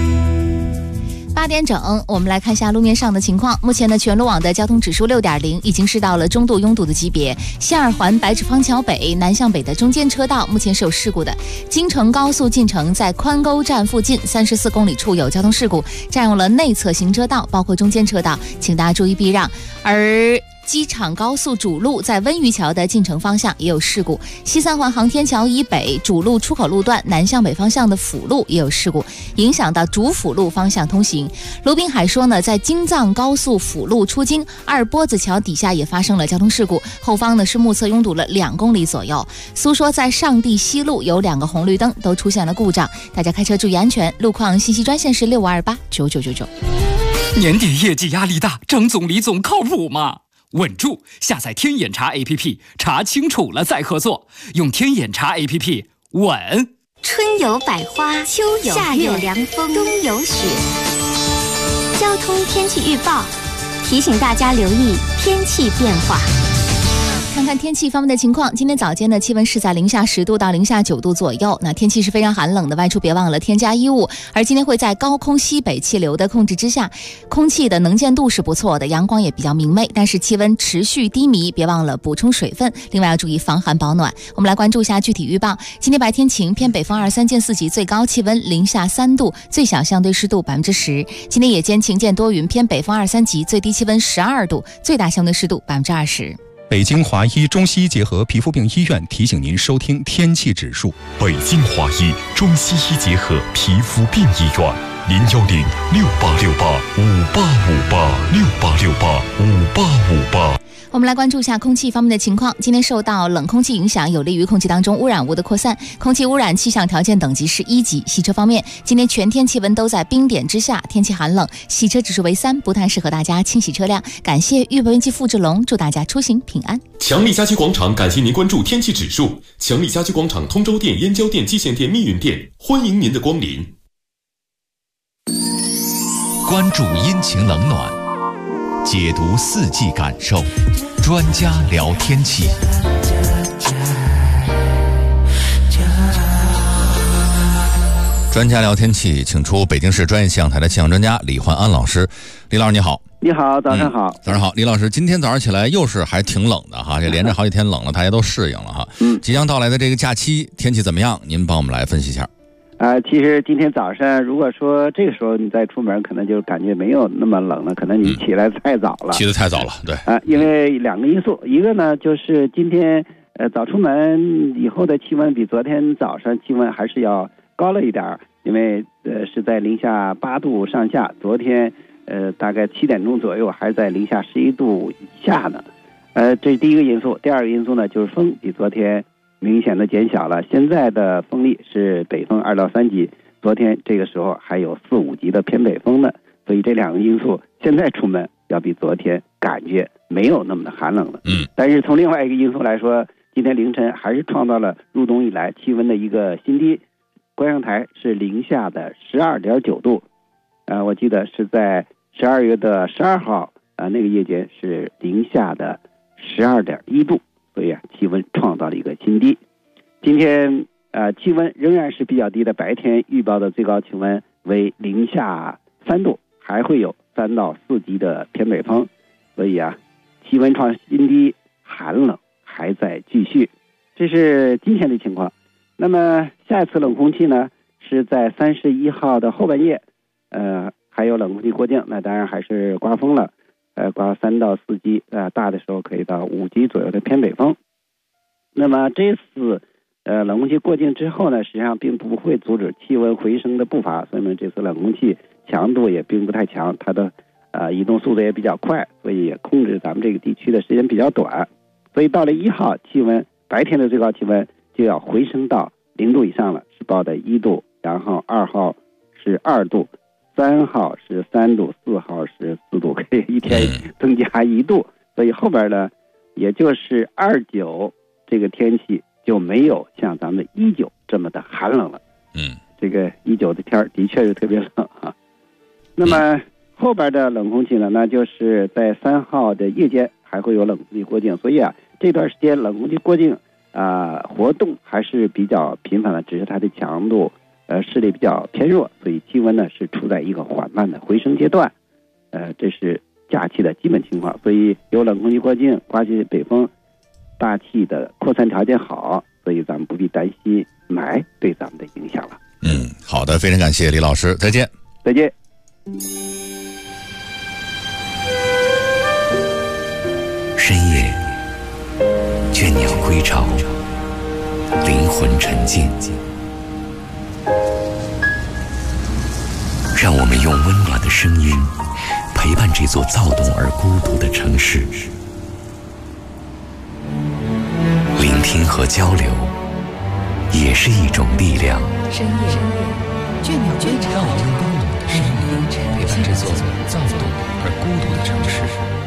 8点整，我们来看一下路面上的情况。目前呢，全路网的交通指数6.0，已经是到了中度拥堵的级别。西二环白纸坊桥北南向北的中间车道目前是有事故的。京承高速进城在宽沟站附近34公里处有交通事故，占用了内侧行车道，包括中间车道，请大家注意避让。而机场高速主路在温榆桥的进城方向也有事故，西三环航天桥以北主路出口路段南向北方向的辅路也有事故，影响到主辅路方向通行。卢滨海说呢，在京藏高速辅路出京二波子桥底下也发生了交通事故，后方呢是目测拥堵了2公里左右。苏说在上地西路有2个红绿灯都出现了故障，大家开车注意安全。路况信息专线是65289999。 年底业绩压力大，张总李总靠谱吗？稳住！下载天眼查 APP， 查清楚了再合作。用天眼查 APP， 稳。 春有百花，秋有夏有凉风，冬有雪。交通天气预报提醒大家留意天气变化。 看看天气方面的情况，今天早间的气温是在零下10度到零下9度左右，那天气是非常寒冷的，外出别忘了添加衣物。而今天会在高空西北气流的控制之下，空气的能见度是不错的，阳光也比较明媚，但是气温持续低迷，别忘了补充水分，另外要注意防寒保暖。我们来关注一下具体预报。今天白天晴，偏北风2、3见4级，最高气温零下3度，最小相对湿度10%。今天夜间晴见多云，偏北风2、3级，最低气温12度，最大相对湿度20%。 北京华医中西医结合皮肤病医院提醒您收听天气指数。 北京华医中西医结合皮肤病医院，010-6868-5858，6868-5858。 我们来关注一下空气方面的情况。今天受到冷空气影响，有利于空气当中污染物的扩散，空气污染气象条件等级是1级。洗车方面，今天全天气温都在冰点之下，天气寒冷，洗车指数为3，不太适合大家清洗车辆。感谢预报员付志龙，祝大家出行平安。 强力家居广场感谢您关注天气指数。强力家居广场通州店、燕郊店、蓟县店、密云店，欢迎您的光临。 关注阴晴冷暖，解读4季感受，专家聊天气。 专家聊天气，请出北京市专业气象台的气象专家李焕安老师。李老师你好。 你好，早上好。 早上好，李老师，今天早上起来又是还挺冷的哈，这连着好几天冷了，大家都适应了哈。即将到来的这个假期天气怎么样？您帮我们来分析一下。 其实今天早上如果说这个时候你再出门，可能就感觉没有那么冷了，可能你起来太早了。 起得太早了，对。 因为2个因素，一个呢就是今天早出门以后的气温比昨天早上气温还是要高了一点，因为是在零下8度上下，昨天大概7点钟左右还在零下11度以下呢。这是第一个因素。第二个因素呢就是风比昨天明显的减小了，现在的风力是北风2到3级，昨天这个时候还有4、5级的偏北风呢，所以这2个因素现在出门要比昨天感觉没有那么的寒冷了。但是从另外一个因素来说，今天凌晨还是创造了入冬以来气温的一个新低，观上台是零下的12.9度，我记得是在12月的12号那个夜间是零下的12.1度，所以气温创造了一个新低。今天气温仍然是比较低的，白天预报的最高气温为零下3度，还会有3到4级的偏北风，所以气温创新低，寒冷还在继续。这是今天的情况。那么下一次冷空气呢是在31号的后半夜还有冷空气过境，那当然还是刮风了，刮3到4级，大的时候可以到5级左右的偏北风。那么这次冷空气过境之后呢，实际上并不会阻止气温回升的步伐，所以呢这次冷空气强度也并不太强，它的移动速度也比较快，所以也控制咱们这个地区的时间比较短。所以到了1号，气温白天的最高气温就要回升到0度以上了，是报的1度，然后2号是2度，3号是3度，4号是4度，可以一天增加1度。所以后边呢，也就是29这个天气就没有像咱们19这么的寒冷了。这个19的天的确是特别冷啊。那么后边的冷空气呢，那就是在3号的夜间还会有冷空气过境，所以这段时间冷空气过境活动还是比较频繁的，只是它的强度势力比较偏弱，所以气温呢是处在一个缓慢的回升阶段。这是假期的基本情况，所以有冷空气过境，刮起北风，大气的扩散条件好，所以咱们不必担心霾对咱们的影响了。 好的，非常感谢李老师，再见。 再见。 深夜，倦鸟归巢，灵魂沉静。让我们用温暖的声音陪伴这座躁动而孤独的城市，聆听和交流也是一种力量。 深夜，倦鸟归巢，让我们温暖的声音陪伴这座躁动而孤独的城市。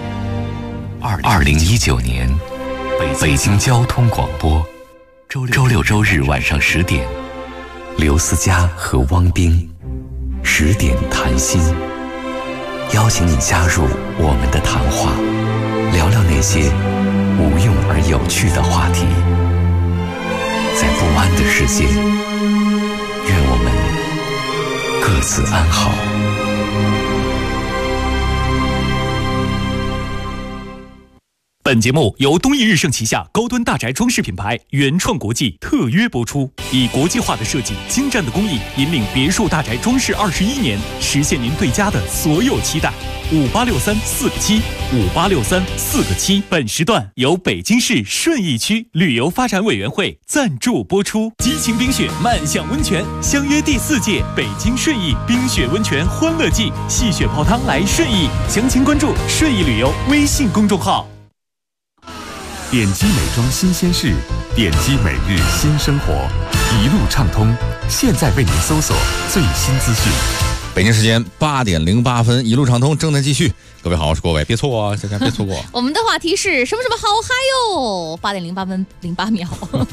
2019年，北京交通广播，周六周日晚上10点，刘思佳和汪冰10点谈心，邀请你加入我们的谈话，聊聊那些无用而有趣的话题。在不安的世界，愿我们各自安好。 本节目由东益日盛旗下高端大宅装饰品牌原创国际特约播出，以国际化的设计、精湛的工艺，引领别墅大宅装饰21年，实现您对家的所有期待。5863-4个7，5863-4个7。本时段由北京市顺义区旅游发展委员会赞助播出。激情冰雪漫享温泉，相约第4届北京顺义冰雪温泉欢乐季，戏雪泡汤来顺义，详情关注顺义旅游微信公众号。 点击美妆新鲜事，点击每日新生活，一路畅通。现在为您搜索最新资讯。 北京时间8点08分，一路畅通正在继续。各位好，我是郭伟，别错过啊，别错过。 我们的话题是什么好嗨哟！8点08分08秒。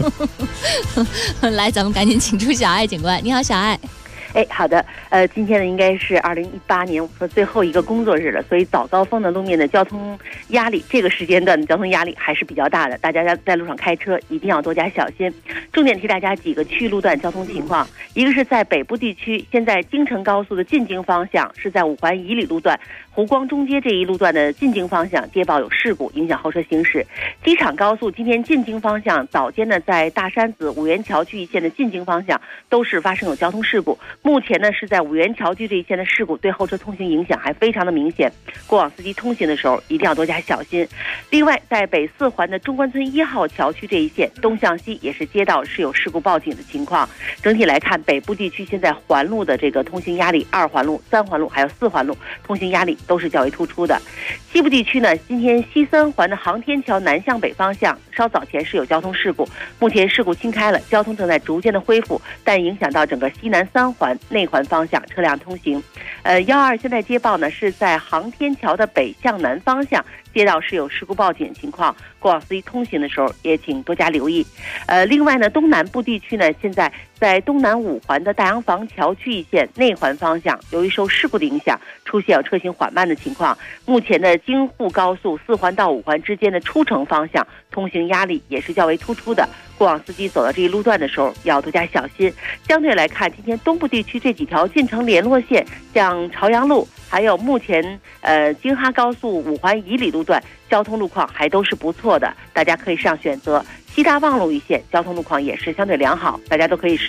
来，咱们赶紧请出小爱警官。你好，小爱。 好的，今天呢应该是2018年我们说最后一个工作日了，所以早高峰的路面的交通压力，这个时间段的交通压力还是比较大的，大家在路上开车一定要多加小心。重点提大家几个区域路段交通情况，一个是在北部地区，现在京承高速的进京方向是在5环以里路段湖光中街这一路段的进京方向跌报有事故，影响后车行驶。机场高速今天进京方向早间呢在大山子五元桥区一线的进京方向都是发生有交通事故，目前呢是在五元桥区这一线的事故对后车通行影响还非常的明显，过往司机通行的时候一定要多加小心。另外在北4环的中关村1号桥区这一线东向西也是街道是有事故报警的情况。整体来看，北部地区现在环路的这个通行压力，2环路、3环路还有4环路通行压力都是较为突出的。西部地区呢，今天西3环的航天桥南向北方向稍早前是有交通事故，目前事故清开了，交通正在逐渐的恢复，但影响到整个西南3环内环方向车辆通行。122现在接报呢是在航天桥的北向南方向街道是有事故报警情况，过往司机通行的时候也请多加留意。另外呢，东南部地区呢，现在在东南5环的大洋房桥区一线内环方向，由于受事故的影响，出现有车行缓慢的情况。目前的京沪高速4环到5环之间的出城方向通行压力也是较为突出的，过往司机走到这一路段的时候要多加小心。相对来看，今天东部地区这几条进城联络线，像朝阳路，还有目前京哈高速5环以里路段交通路况还都是不错的，大家可以上选择。西大望路一线交通路况也是相对良好，大家都可以适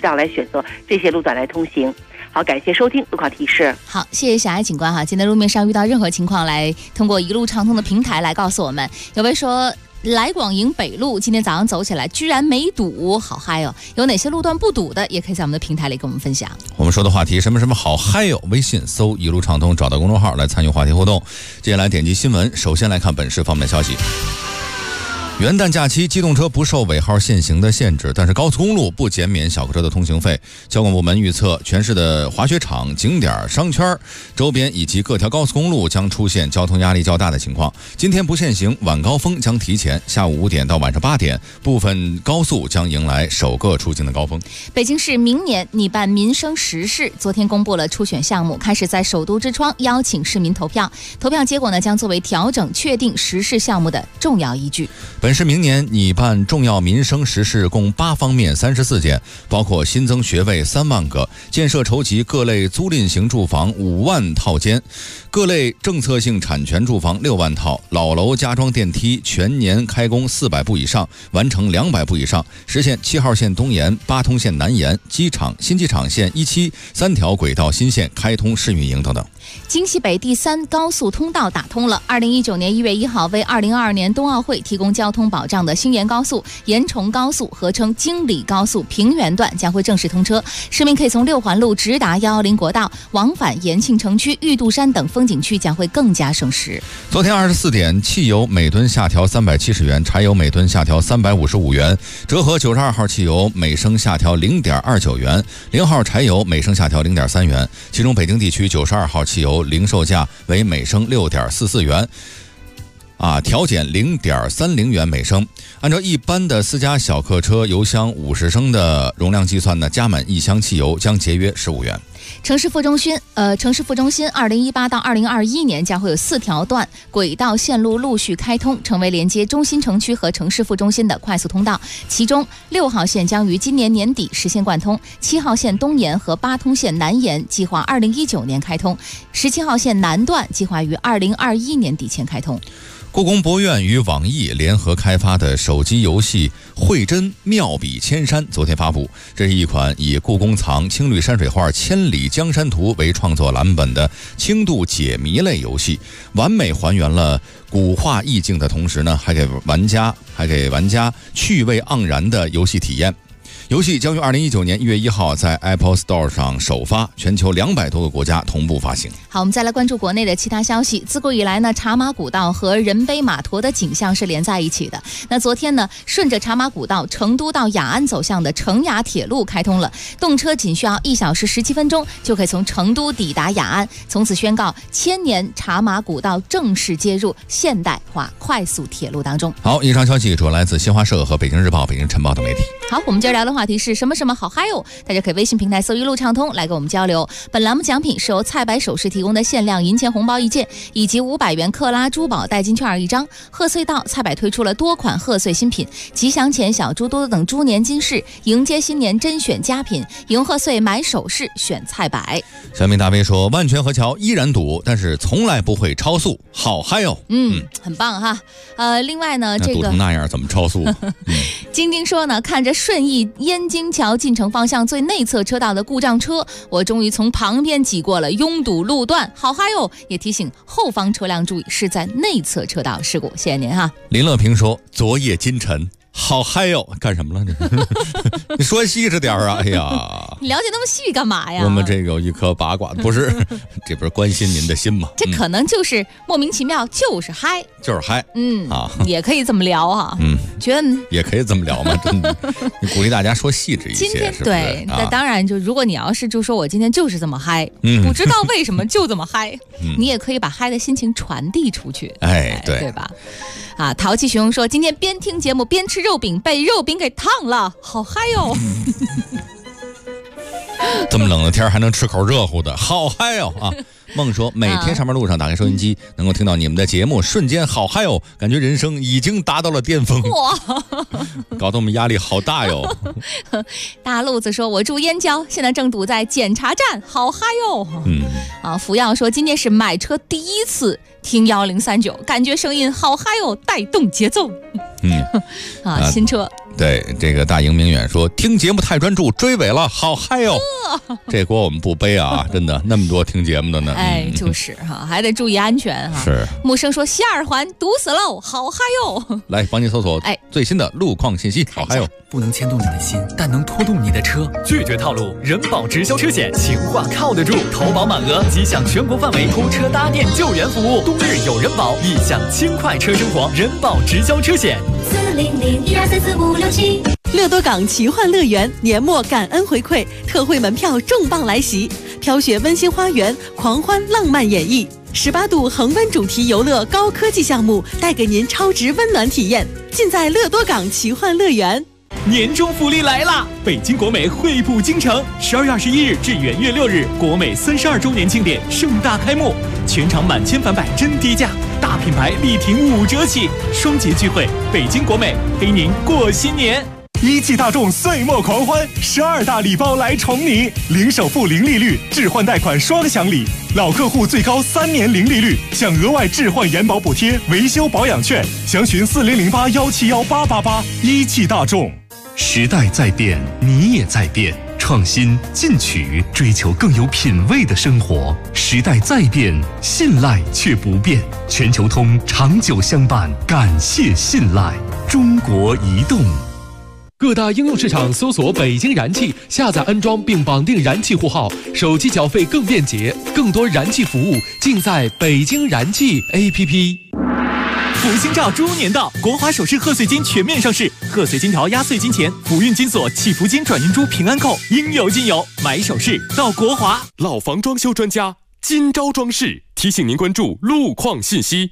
当来选择这些路段来通行。好，感谢收听路况提示。 好，谢谢小艾警官哈。今天路面上遇到任何情况，来通过一路畅通的平台来告诉我们。有位说，来广营北路今天早上走起来居然没堵，好嗨哦！有哪些路段不堵的，也可以在我们的平台里跟我们分享。 我们说的话题什么什么好嗨哟，微信搜一路畅通，找到公众号来参与话题互动。接下来点击新闻，首先来看本市方面的消息。元旦假期，机动车不受尾号限行的限制，但是高速公路不减免小客车的通行费。交管部门预测，全市的滑雪场、景点、商圈周边以及各条高速公路将出现交通压力较大的情况。今天不限行，晚高峰将提前，下午5点到晚上8点，部分高速将迎来首个出境的高峰。 北京市明年拟办民生实事，昨天公布了初选项目，开始在首都之窗邀请市民投票。投票结果呢，将作为调整确定实事项目的重要依据。 本市明年拟办重要民生实事共8方面34件，包括新增学位3万个，建设筹集各类租赁型住房5万套间，各类政策性产权住房6万套，老楼加装电梯全年开工400部以上，完成200部以上，实现7号线东延、8通线南延，机场、新机场线1期3条轨道新线开通试运营等等。 京西北第3高速通道打通了。2019年1月1号为2022年冬奥会提供交通保障的兴延高速、延崇高速合称京礼高速平原段将会正式通车，市民可以从6环路直达110国道，往返延庆城区、玉渡山等风景区将会更加省时。 昨天24点，汽油每吨下调370元，柴油每吨下调355元，折合92号汽油每升下调0.29元，0号柴油每升下调0.3元，其中北京地区92号汽油零售价为每升6.44元。调减0.30元每升。按照一般的私家小客车油箱50升的容量计算呢，加满1箱汽油将节约15元。 城市副中心2018到2021年将会有4条段轨道线路陆续开通，成为连接中心城区和城市副中心的快速通道。其中6号线将于今年年底实现贯通，7号线东延和8通线南延计划2019年开通，17号线南段计划于2021年底前开通。 故宫博物院与网易联合开发的手机游戏绘真妙笔千山昨天发布，这是一款以故宫藏青绿山水画千里江山图为创作蓝本的轻度解谜类游戏，完美还原了古画意境的同时呢，还给玩家趣味盎然的游戏体验。游戏将于2019年1月1号在 Apple Store 上首发，全球200多个国家同步发行。 好，我们再来关注国内的其他消息。自古以来呢，茶马古道和人背马驮的景象是连在一起的。那昨天呢，顺着茶马古道成都到雅安走向的成雅铁路开通了，动车仅需要1小时17分钟就可以从成都抵达雅安，从此宣告1000年茶马古道正式接入现代化快速铁路当中。 好，以上消息主要来自新华社和北京日报、北京晨报等媒体。 好，我们今儿聊的话题是什么什么好嗨哟！大家可以微信平台搜一路畅通来跟我们交流。本栏目奖品是由菜百首饰提供的限量银钱红包1件，以及500元克拉珠宝代金券1张。贺岁到，菜百推出了多款贺岁新品，吉祥钱、小猪多等猪年金饰，迎接新年甄选佳品，迎贺岁买首饰选菜百。 小明大飞说，万泉河桥依然堵，但是从来不会超速，好嗨哟！ 很棒哈。另外呢，这个堵成那样怎么超速？ 晶晶说呢，看着顺义燕京桥进城方向最内侧车道的故障车，我终于从旁边挤过了拥堵路段，好嗨哟！也提醒后方车辆注意，是在内侧车道事故。谢谢您哈。 林乐平说，昨夜今晨好嗨哟！干什么了？你说细致点啊！哎呀， 你了解那么细干嘛呀？ 我们这有一颗八卦，不是，这不是关心您的心吗？ 这可能就是莫名其妙，就是嗨， 就是嗨， 也可以这么聊哈，觉得也可以这么聊嘛，真的，你鼓励大家说细致一些， 今天是不是？ 对，那当然，就如果你要是就说我今天就是这么嗨，不知道为什么就这么嗨，你也可以把嗨的心情传递出去，对吧？淘气熊说，今天边听节目边吃肉饼，被肉饼给烫了，好嗨哟！ 这么冷的天还能吃口热乎的，好嗨哟啊！梦说，每天上班路上打开收音机，能够听到你们的节目，瞬间好嗨哟，感觉人生已经达到了巅峰， 哇， 搞得我们压力好大哟。 大路子说，我住燕郊，现在正堵在检查站，好嗨哟。福耀说，今天是买车第一次听1039，感觉声音好嗨哟，带动节奏。新车对，这个大营明远说听节目太专注，追尾了，好嗨哟！这锅我们不背啊，真的那么多听节目的呢。 哎，就是哈，还得注意安全哈。 是。 木生说西二环堵死喽，好嗨哟！ 来帮你搜索最新的路况信息，好嗨哟！ 不能牵动你的心，但能拖动你的车。 拒绝套路，人保直销车险，情话靠得住。投保满额即享全国范围拖车搭电救援服务，冬日有人保，一享轻快车生活。人保直销车险。 400-1234567。乐多港奇幻乐园年末感恩回馈，特惠门票重磅来袭，飘雪温馨花园，狂欢浪漫演绎，18度恒温主题游乐高科技项目，带给您超值温暖体验，尽在乐多港奇幻乐园。 年终福利来啦！北京国美惠普京城，12月21日至元月6日，国美32周年庆典盛大开幕，全场满千返百真低价，大品牌力挺5折起，双节聚会，北京国美陪您过新年。 一汽大众岁末狂欢，12大礼包来宠你，零首付零利率，置换贷款双享礼，老客户最高3年零利率，享额外置换延保补贴、维修保养券，详询4008171888。一汽大众。 时代在变，你也在变，创新进取，追求更有品味的生活。时代在变，信赖却不变。全球通长久相伴，感谢信赖。中国移动。 各大应用市场搜索北京燃气，下载安装并绑定燃气户号，手机缴费更便捷，更多燃气服务尽在北京燃气 APP。 福星照猪年到，国华首饰贺岁金全面上市，贺岁金条压岁金钱、福运金锁、祈福金转运珠、平安扣应有尽有，买首饰到国华。 老房装修专家今朝装饰提醒您关注路况信息。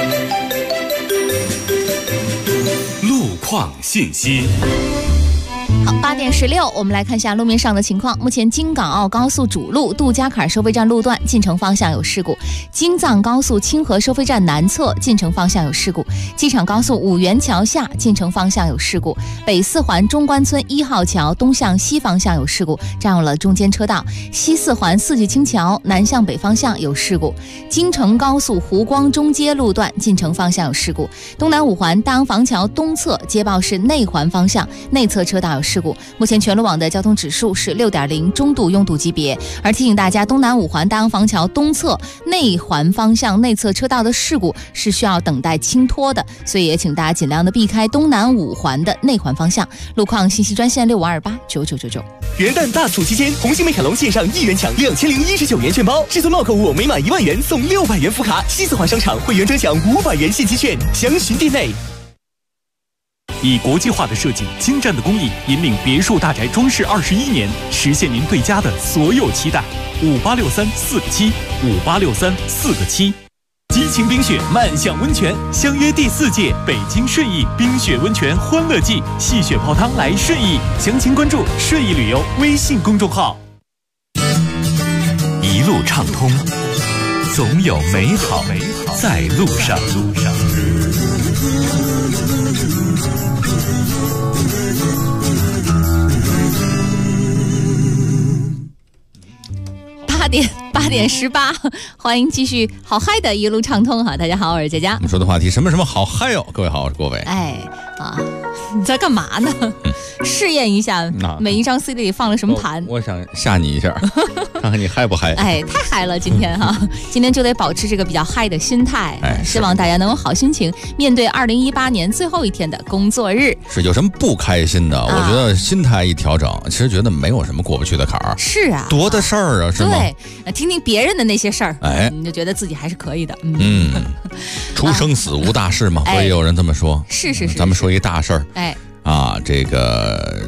路况信息。 好，8点16，我们来看一下路面上的情况。目前京港澳高速主路杜家坎收费站路段进城方向有事故，京藏高速清河收费站南侧进城方向有事故，机场高速五元桥下进城方向有事故，北4环中关村1号桥东向西方向有事故，占用了中间车道，西4环四季青桥南向北方向有事故，京承高速湖光中街路段进城方向有事故，东南5环大洋房桥东侧接报是内环方向内侧车道有事故。目前全路网的交通指数是6.0，中度拥堵级别。而提醒大家，东南5环大洋房桥东侧内环方向内侧车道的事故是需要等待清脱的，所以也请大家尽量的避开东南5环的内环方向。路况信息专线6528999999。 元旦大促期间，红星美凯龙线上1元抢2019元券包，至尊帽购物每满1万元送600元福卡，西4环商场会员专享500元现金券，详询店内。 以国际化的设计、精湛的工艺，引领别墅大宅装饰21年，实现您对家的所有期待。586347，586347。激情冰雪漫享温泉，相约第4届北京顺义冰雪温泉欢乐季，戏雪泡汤来顺义，详情关注顺义旅游微信公众号。 一路畅通，总有美好在路上。 8点18，欢迎继续好嗨的一路畅通哈！大家好，我是佳佳。 我们说的话题什么好嗨哟！各位好，我是郭伟。 哎啊，你在干嘛呢？试验一下每一张 CD 里放了什么盘。 我想吓你一下，看看你嗨不嗨。 哎，太嗨了！今天哈，今天就得保持这个比较嗨的心态。希望大家能有好心情，面对2018年最后一天的工作日。 是有什么不开心的？我觉得心态一调整，其实觉得没有什么过不去的坎儿。 是啊， 多的事儿啊，是吗？ 对，听听别人的那些事儿，你就觉得自己还是可以的。 出生死无大事嘛，所以有人这么说。 是。 咱们说一大事儿。这个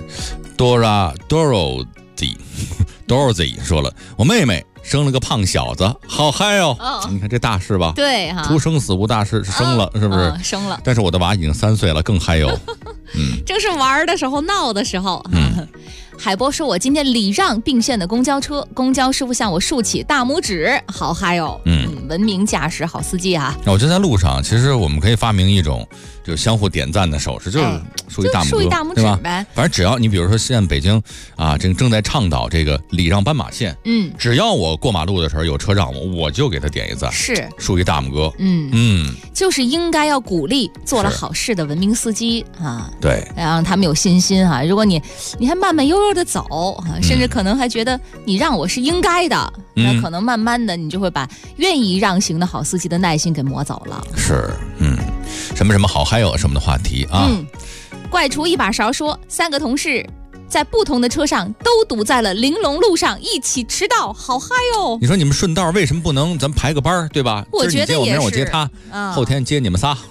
Dorothy 说了，我妹妹生了个胖小子，好嗨哦！你看这大事吧？ 对哈， 出生死无大事，生了是不是？ 生了。 但是我的娃已经3岁了，更嗨哟。 正是玩的时候，闹的时候。海波说，我今天礼让并线的公交车，公交师傅向我竖起大拇指，好嗨哦。 文明驾驶好司机啊。 我觉得在路上，其实我们可以发明一种就相互点赞的手势，就是竖一大拇哥， 竖一大拇指呗。 反正只要你比如说现在北京啊，正在倡导这个礼让斑马线，只要我过马路的时候有车让我就给他点一赞， 是竖一大拇哥， 就是应该要鼓励做了好事的文明司机啊， 对， 让他们有信心啊。如果你还慢慢悠悠的走啊，甚至可能还觉得你让我是应该的，那可能慢慢的你就会把愿意让行的好司机的耐心给磨走了。 是，什么好还有什么的话题啊？ 怪厨一把勺说，3个同事在不同的车上都堵在了玲珑路上，一起迟到，好嗨哦！ 你说你们顺道为什么不能咱们排个班，对吧？ 我觉得也是， 今儿你接我，明儿我接他，后天接你们仨。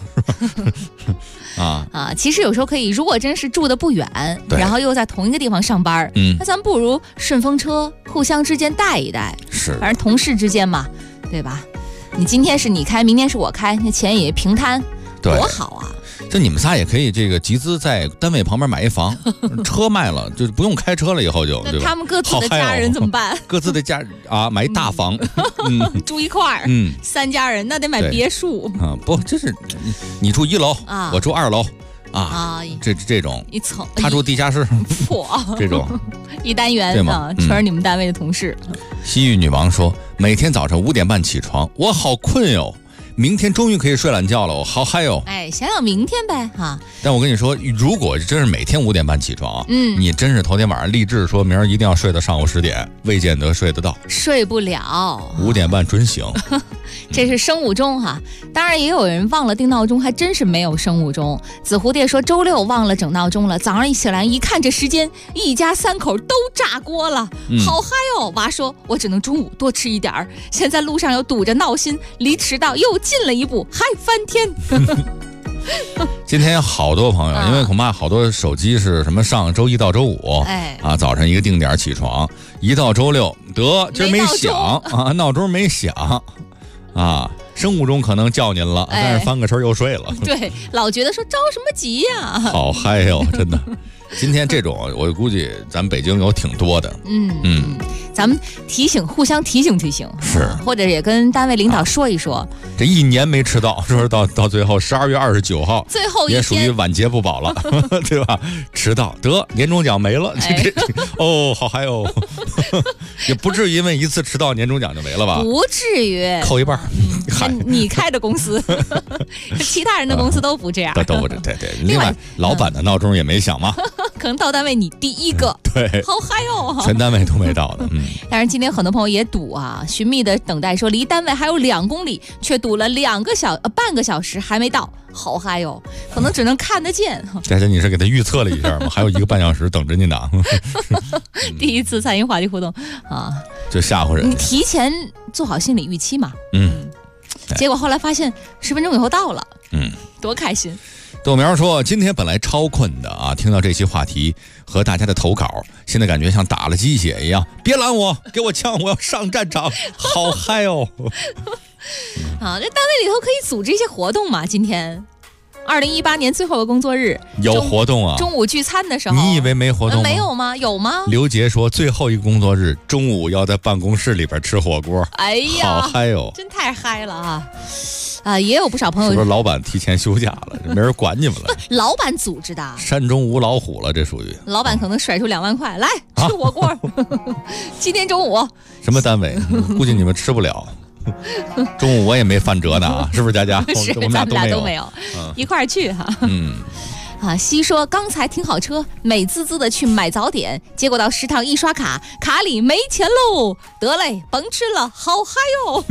其实有时候可以，如果真是住得不远，然后又在同一个地方上班，那咱们不如顺风车，互相之间带一带。 是， 反正同事之间嘛，对吧？你今天是你开，明天是我开，那钱也平摊，多好啊！ 就你们仨也可以这个集资在单位旁边买一房，车卖了就是不用开车了，以后就那他们各自的家人怎么办？ 各自的家买一大房， 住一块儿，3家人那得买别墅不，这是你住1楼我住2楼这种一层， 他住地下室，这种一单元全是你们单位的同事。 西域女王说，每天早上5点半起床，我好困哟。明天终于可以睡懒觉了，我好嗨哟！ 想想明天呗哈。 但我跟你说，如果真是每天5点半起床，你真是头天晚上立志说明儿一定要睡到上午10点，未见得睡得到， 睡不了。 5点半准醒， 这是生物钟哈。当然也有人忘了定闹钟，还真是没有生物钟。紫蝴蝶说，周6忘了整闹钟了，早上一起来一看这时间，一家3口都炸锅了，好嗨哦！娃说，我只能中午多吃一点儿，现在路上又堵着闹心，离迟到又近了一步，嗨翻天！ 今天有好多朋友，因为恐怕好多手机是什么上周1到周5，早上一个定点起床，一到周6得今儿没响闹钟没响生物钟可能叫您了，但是翻个身又睡了。 对，老觉得说着什么急呀， 好嗨哟，真的。今天这种我估计咱们北京有挺多的， 咱们互相提醒是， 或者也跟单位领导说一说， 这1年没迟到，说到最后12月29号最后一天也属于晚节不保了，对吧？迟到得年终奖没了，好嗨哦，也不至于因为一次迟到年终奖就没了吧？ 不至于， 扣一半。 你开的公司，其他人的公司都不这样， 都不这对。另外，老板的闹钟也没响吗？ 可能到单位你第一个， 对， 好嗨哦， 全单位都没到的。 但是今天很多朋友也堵寻觅的等待，说离单位还有2公里，却堵了半个小时还没到，好嗨哟，可能只能看得见。 佳佳，你是给他预测了一下吗？还有1个半小时等着你呢。 第一次参与话题互动就吓唬人。 你提前做好心理预期嘛。结果后来发现10分钟以后到了，多开心。 豆苗说，今天本来超困的听到这期话题和大家的投稿，现在感觉像打了鸡血一样，别拦我，给我枪，我要上战场，好嗨哦。 这单位里头可以组织一些活动嘛？今天2018年最后的工作日有活动啊， 中午聚餐的时候， 你以为没活动吗？ 没有吗？有吗？ 刘杰说，最后一个工作日中午要在办公室里边吃火锅， 哎呀， 好嗨哦， 真太嗨了也有不少朋友， 是不是老板提前休假了，没人管你们了？ 老板组织的， 山中无老虎了，这属于老板可能甩出2万块来吃火锅。今天中午什么单位？估计你们吃不了。中午我也没饭辙呢是不是佳佳？ 是， 我们俩都没有，一块儿去西说刚才停好车，美滋滋的去买早点，结果到食堂一刷卡，卡里没钱喽，得嘞，甭吃了，好嗨哟。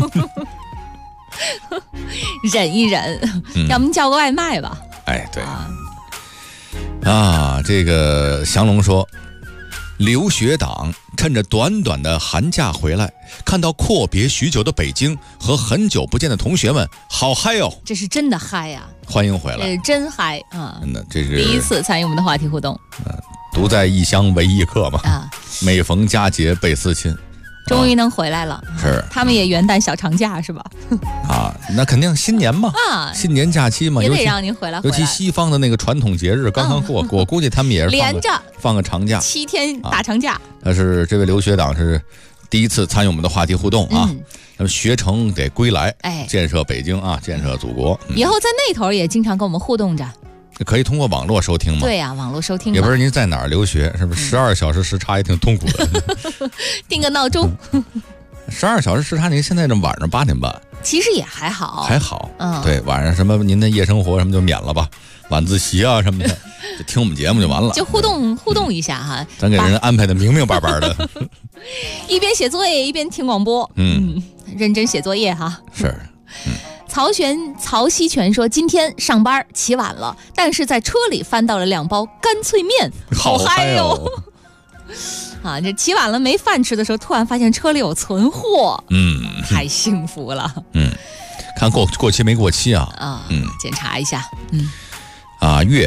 忍一忍，要不你叫个外卖吧。 对这个降龙说，留学党趁着短短的寒假回来，看到阔别许久的北京和很久不见的同学们，好嗨哦！ 这是真的嗨呀！ 欢迎回来， 这是真嗨真的，这是第一次参与我们的话题互动。 独在异乡为异客嘛每逢佳节倍思亲。 终于能回来了， 是他们也元旦小长假是吧？ 那肯定新年嘛新年假期嘛， 也得让您回来。 尤其西方的那个传统节日刚刚过，我估计他们也是连着放个长假 ，7天大长假。 但是这位留学党是第一次参与我们的话题互动啊，咱们学成得归来，建设北京啊，建设祖国。 以后在那头也经常跟我们互动着。 可以通过网络收听吗？ 对呀，网络收听。 也不是您在哪儿留学，是不是12小时时差也挺痛苦的？ 定个闹钟。 12小时时差，您现在这晚上8点半， 其实也还好， 还好。对，晚上什么您的夜生活什么就免了吧，晚自习啊什么的，就听我们节目就完了。 就互动一下哈， 咱给人安排的明明白白的。 一边写作业一边听广播，认真写作业哈。 是。 曹希全说，今天上班起晚了，但是在车里翻到了2包干脆面，好嗨哟！啊，这起晚了没饭吃的时候，突然发现车里有存货，太幸福了。 看过期没过期啊？ 检查一下。 月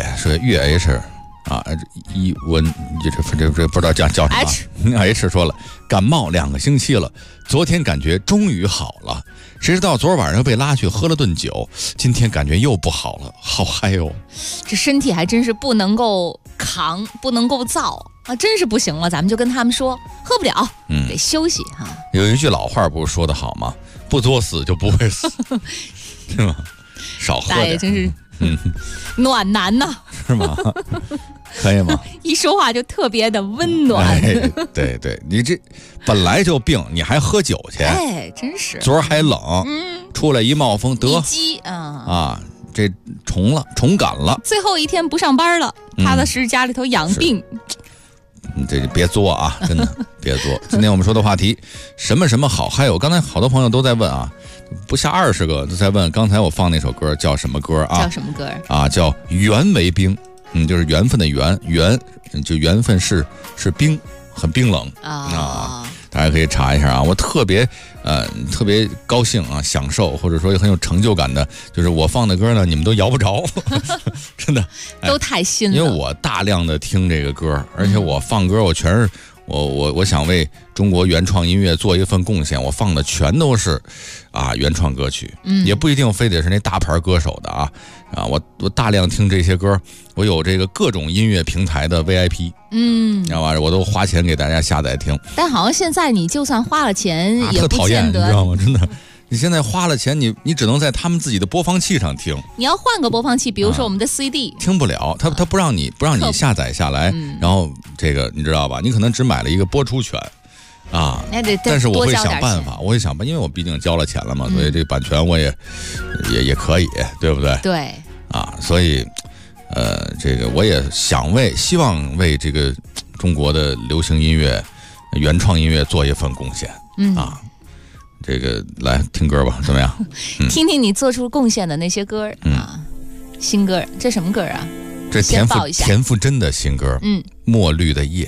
H 啊，这不知道叫什么 H 说了，感冒2个星期了，昨天感觉终于好了。谁知道昨儿晚上被拉去喝了顿酒，今天感觉又不好了，好嗨哟！ 这身体还真是不能够扛，不能够造啊，真是不行了。咱们就跟他们说，喝不了，得休息哈。 有一句老话不是说得好吗？不作死就不会死，是吗？少喝点。大爷真是暖男呐， 是吗？可以吗？ 一说话就特别的温暖。 对，你这本来就病，你还喝酒去？ 真是。 昨儿还冷，出来一冒风得这重感了。 最后一天不上班了，踏踏实实家里头养病。 这别作啊，真的别作。今天我们说的话题，什么什么好嗨！我刚才好多朋友都在问啊，不下20个都在问。刚才我放那首歌叫什么歌啊？ 叫什么歌啊？叫《缘为冰》。就是缘分的缘就缘分是冰，很冰冷啊。大家可以查一下啊。我特别高兴啊，享受或者说很有成就感的，就是我放的歌呢，你们都摇不着，真的都太新了。 因为我大量的听这个歌，而且我放歌我全是我想为中国原创音乐做一份贡献，我放的全都是原创歌曲，也不一定非得是那大牌歌手的啊，我大量听这些歌，我有这个各种音乐平台的 VIP，知道吧？我都花钱给大家下载听。 但好像现在你就算花了钱，也特讨厌， 不见得， 你知道吗？真的。你现在花了钱，你只能在他们自己的播放器上听。 你要换个播放器，比如说我们的 CD， 听不了，他不让你下载下来，然后这个你知道吧？你可能只买了一个播出权，但是我会想办法，因为我毕竟交了钱了嘛，所以这个版权我也可以，对不对？ 对。 所以这个我也希望为这个中国的流行音乐、原创音乐做一份贡献，这个来听歌吧，怎么样？ 听听你做出贡献的那些歌新歌，这什么歌啊？ 这田馥甄的新歌，墨绿的夜。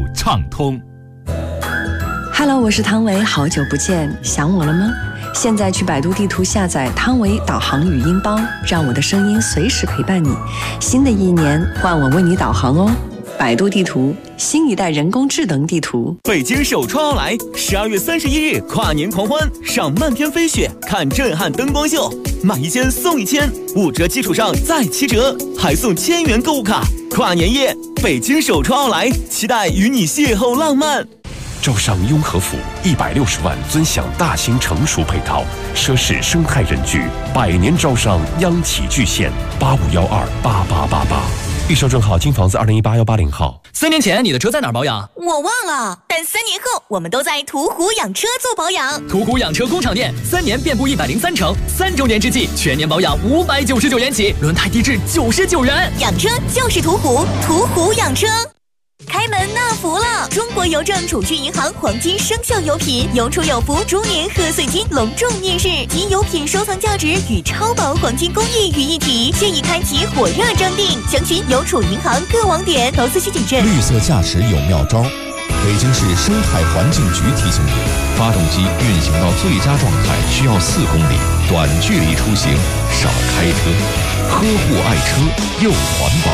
畅通。 Hello， 我是汤唯，好久不见，想我了吗？现在去百度地图下载汤唯导航语音包，让我的声音随时陪伴你。新的一年，换我为你导航哦。百度地图，新一代人工智能地图。 北京首创奥莱，12月31日跨年狂欢，上漫天飞雪，看震撼灯光秀，买1件送1000，5折基础上再7折，还送1000元购物卡。跨年夜，北京首创奥莱，期待与你邂逅浪漫。 招商雍和府160万尊享大型成熟配套，奢侈生态人居，100年招商央企巨献，85128888。预售证号金房子2018-180号。 3年前你的车在哪儿保养？ 我忘了，但3年后我们都在途虎养车做保养。 途虎养车工厂店，3年遍布103城，3周年之际，全年保养599元起，轮胎低至99元。 养车就是途虎，途虎养车。开门纳福了！中国邮政储蓄银行黄金生肖邮品有储有福猪年贺岁金隆重面世，集邮品收藏价值与超薄黄金工艺于一体，现已开启火热征订，详询邮储银行各网点。投资需谨慎。 绿色驾驶有妙招，北京市生态环境局提醒你，发动机运行到最佳状态需要4公里，短距离出行少开车，呵护爱车又环保。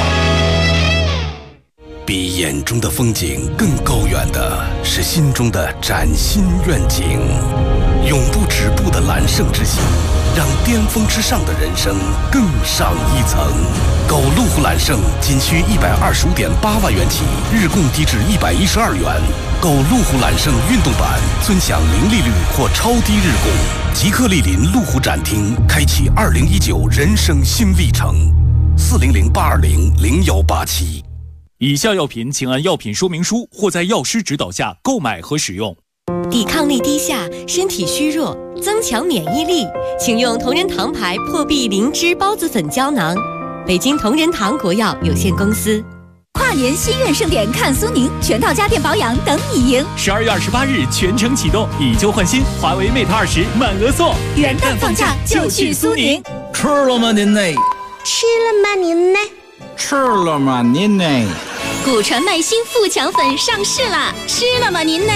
比眼中的风景更高远的是心中的崭新愿景，永不止步的揽胜之心，让巅峰之上的人生更上一层。购路虎揽胜仅需125.8万元起，日供低至112元。购路虎揽胜运动版，尊享零利率或超低日供。即刻莅临路虎展厅，开启2019人生新历程。400-820-0187。 以下药品请按药品说明书或在药师指导下购买和使用。 抵抗力低下，身体虚弱，增强免疫力，请用同仁堂牌破壁灵芝孢子粉胶囊。北京同仁堂国药有限公司。 跨年心愿盛典看苏宁，全套家电保养等你赢。 12月28日全程启动，以旧换新，华为 Mate 20满额送。 元旦放假就去苏宁。 吃了吗您呢？ 吃了吗您呢？ 吃了吗您呢？ 古传麦新富强粉上市啦，吃了吗您呢？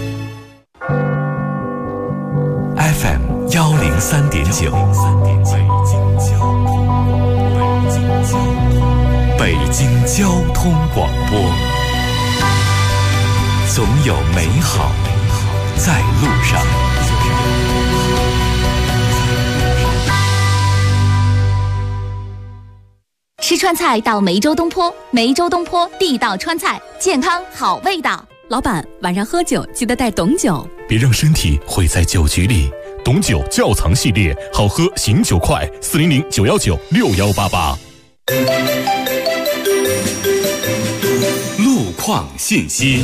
FM 103.9，北京交通广播，总有美好在路上。 吃川菜到梅州东坡，梅州东坡地道川菜，健康好味道。 老板，晚上喝酒记得带董酒， 别让身体毁在酒局里。董酒窖藏系列，好喝醒酒快，400-919-6188。 路况信息。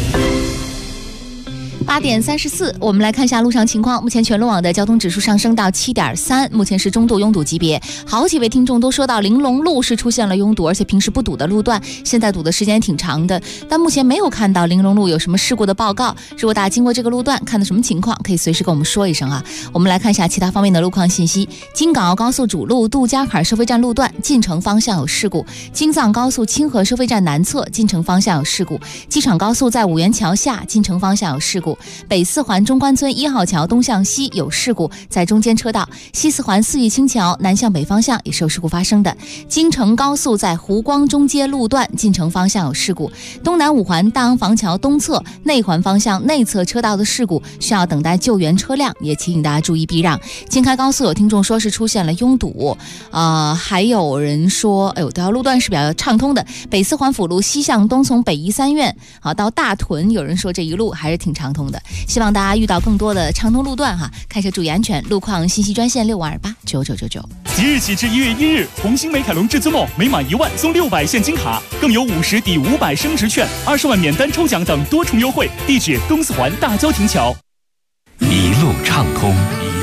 8点34，我们来看一下路上情况。目前全路网的交通指数上升到7.3，目前是中度拥堵级别。好几位听众都说到玲珑路是出现了拥堵，而且平时不堵的路段，现在堵的时间挺长的。但目前没有看到玲珑路有什么事故的报告。如果大家经过这个路段看到什么情况，可以随时跟我们说一声啊。我们来看一下其他方面的路况信息。京港澳高速主路杜家坎收费站路段进城方向有事故，京藏高速清河收费站南侧进城方向有事故，机场高速在五元桥下进城方向有事故。北四环中关村1号桥东向西有事故，在中间车道。西四环四义清桥南向北方向也是有事故发生的。京承高速在湖光中街路段进城方向有事故。东南五环大昂房桥东侧内环方向内侧车道的事故，需要等待救援车辆，也提醒大家注意避让。京开高速有听众说是出现了拥堵，还有人说，这条路段是比较畅通的。北四环辅路西向东从北医三院到大屯，有人说这一路还是挺畅通的。希望大家遇到更多的畅通路段开车注意安全。路况信息专线65289999。 即日起至1月1日，红星美凯龙至尊梦每满1万送600现金卡，更有50抵500升值券、20万免单抽奖等多重优惠。地址东四环大交亭桥。 一路畅通，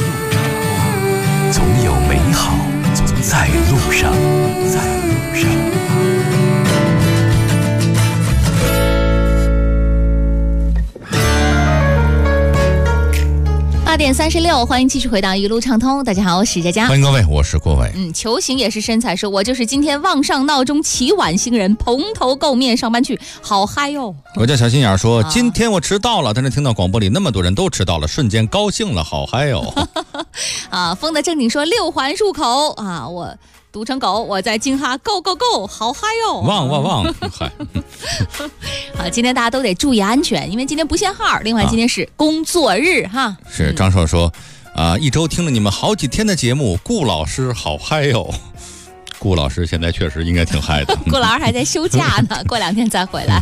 总有美好在路上。 点36，欢迎继续回到一路畅通。大家好，我是佳佳， 欢迎各位，我是郭伟。 球形也是身材，说我就是今天望上闹钟起晚星人，蓬头垢面上班去，好嗨哟。 我叫小心眼说，今天我迟到了，但是听到广播里那么多人都迟到了，瞬间高兴了，好嗨哟。 风的正经说6环入口啊，我读成狗，我在京哈 go go go， 好嗨哟！ 旺嗨！ 今天大家都得注意安全，因为今天不限号。另外，今天是工作日哈。 是张硕说，一周听了你们好几天的节目，顾老师好嗨哟！顾老师现在确实应该挺嗨的。 顾老师还在休假呢，过2天再回来。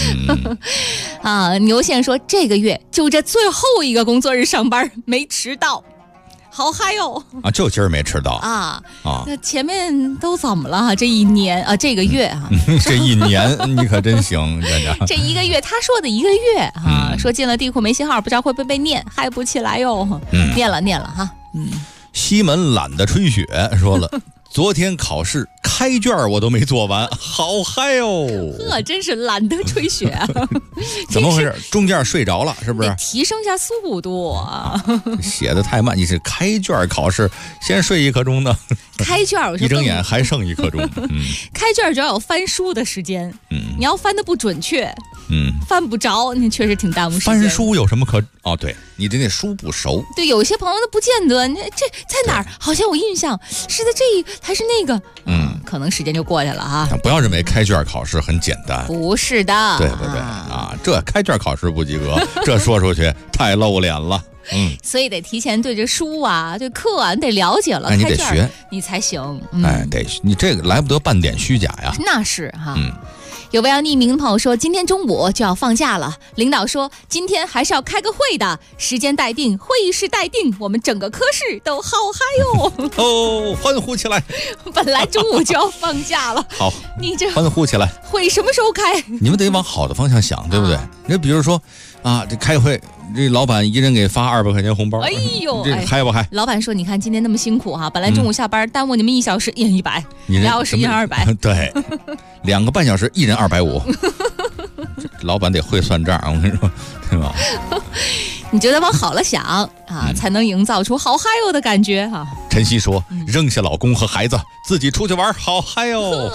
牛线说这个月就这最后一个工作日上班没迟到。好嗨哟！ 就今儿没迟到那前面都怎么了？这一年这个月这一年你可真行，佳佳。 这一个月，他说的一个月说进了地库没信号，不知道会不会被念，嗨不起来哟。念了哈。 西门懒得吹雪说了。昨天考试开卷我都没做完，好嗨哦！ 真是懒得吹雪怎么回事？中间睡着了是不是？ 提升下速度写的太慢，你是开卷考试先睡1刻钟的， 开卷我说一睁眼还剩1刻钟。 开卷主要有翻书的时间，你要翻的不准确，翻不着，你确实挺耽误时间。 翻书有什么可？对，你这书不熟。 对，有些朋友都不见得，这在哪儿？好像我印象是在这一还是那个，可能时间就过去了哈。 不要认为开卷考试很简单， 不是的。 对这开卷考试不及格，这说出去太露脸了。 所以得提前对这书对课你得了解了， 你得学， 你才行。 你这个来不得半点虚假呀。 那是哈。有位要匿名的朋友说，今天中午就要放假了，领导说今天还是要开个会的，时间待定，会议室待定，我们整个科室都好嗨哟！ 欢呼起来！ 本来中午就要放假了， 好， 你这欢呼起来！ 会什么时候开？ 你们得往好的方向想，对不对？你比如说这开会，这老板一人给发200块钱红包，这嗨不嗨？ 老板说，你看今天那么辛苦本来中午下班耽误你们1小时，1人100，2小时1人200， 对，2个半小时1人250，老板得会算账，我跟你说，对吧？ 你觉得往好了想才能营造出好嗨哟的感觉哈。 晨曦说，扔下老公和孩子，自己出去玩，好嗨哟！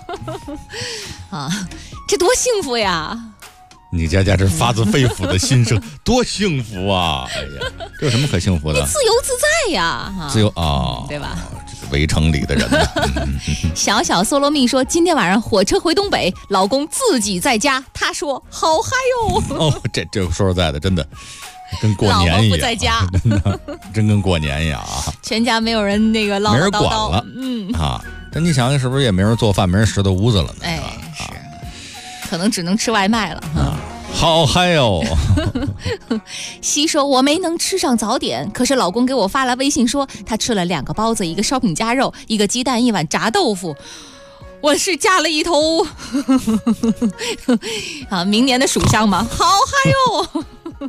这多幸福呀！ 你佳佳这发自肺腑的心声，多幸福啊！哎呀，这有什么可幸福的？ 自由自在呀， 自由对吧？围城里的人呢。 小小梭罗蜜说，今天晚上火车回东北，老公自己在家，他说好嗨哟。 这说实在的，真的跟过年一样， 老婆不在家， 真跟过年一样全家没有人那个唠唠叨叨， 没人管了，但你想想，是不是也没人做饭，没人拾掇屋子了呢？ 是，可能只能吃外卖了好嗨哟！ 西说，我没能吃上早点，可是老公给我发来微信说，他吃了2个包子，1个烧饼夹肉，1个鸡蛋，1碗炸豆腐。我是加了一头明年的属相吗？好嗨哟！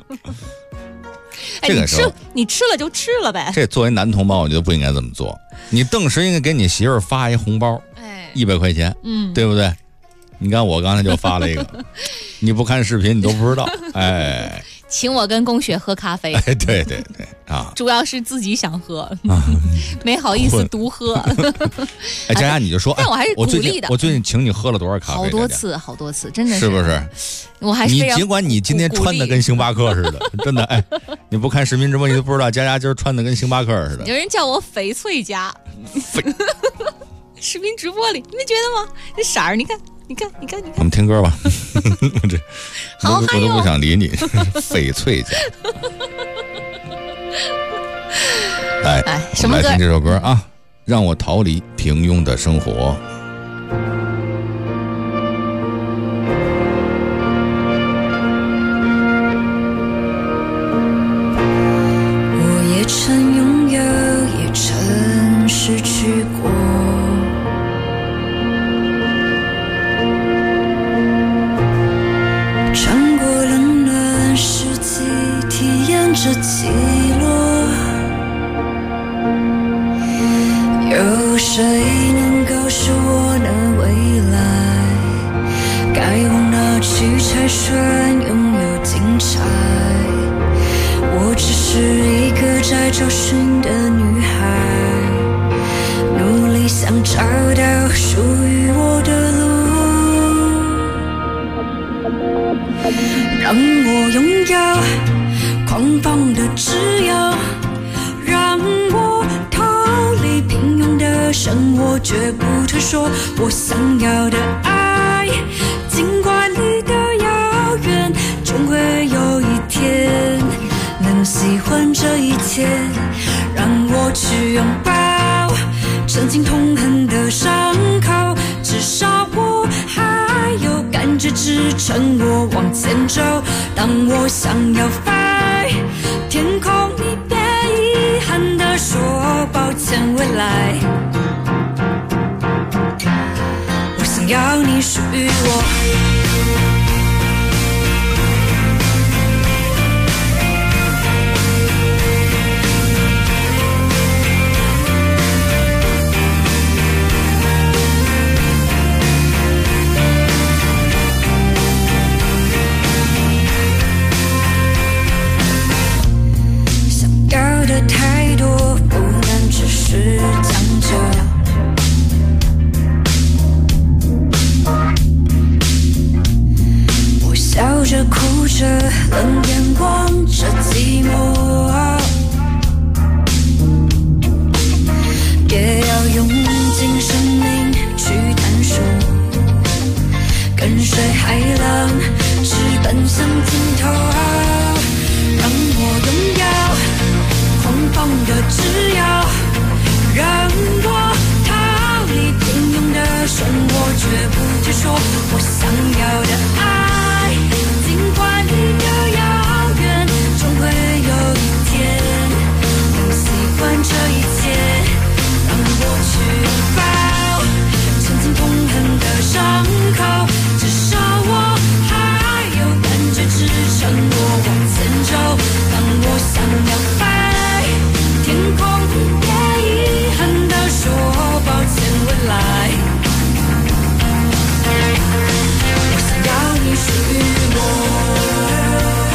这个时候你吃了就吃了呗。 这作为男同胞，我觉得不应该这么做。你顿时应该给你媳妇儿发一红包，100块钱，对不对？你看我刚才就发了一个，你不看视频你都不知道， 请我跟龚雪喝咖啡， 对主要是自己想喝，没好意思独喝。 佳佳你就说， 但我还是鼓励的。 我最近请你喝了多少咖啡？ 好多次，真的是不是？ 我还是你尽管你今天穿的跟星巴克似的，真的你不看视频直播你都不知道佳佳今儿穿的跟星巴克似的。 有人叫我翡翠家，视频直播里你们觉得吗？这色儿你看。 我们听歌吧。我都不想理你。翡翠家。来， 什么歌？ 来听这首歌让我逃离平庸的生活。 我也曾拥有，也曾失去过。穿过冷暖四季，体验着起落。有谁能告诉我呢？未来该往哪去才算拥有精彩？我只是一个找寻的女孩，努力想找到属于我的路，让我拥有狂放的自由，让我逃离平庸的生活，绝不退缩我想要的爱，尽管离得遥远，终会有一天能喜欢这一切，让我去拥抱曾经痛恨的伤口，至少我还有感觉支撑我往前走。当我想要飞，天空你别遗憾地说抱歉未来，我想要你属于我。太多不能只是将就，我笑着哭着冷眼望着寂寞，也要用尽生命去探索，跟随海浪直奔向尽头，让我拥有狂放的自由，让我逃离平庸的生活，绝不退缩我想要的爱，尽管离得遥远，终会有一天能喜欢这一切，让我去拥抱曾经痛恨的伤口，至少我还有感觉支撑我往前走。当我想要天空你别遗憾地说抱歉未来，我想要你属于我。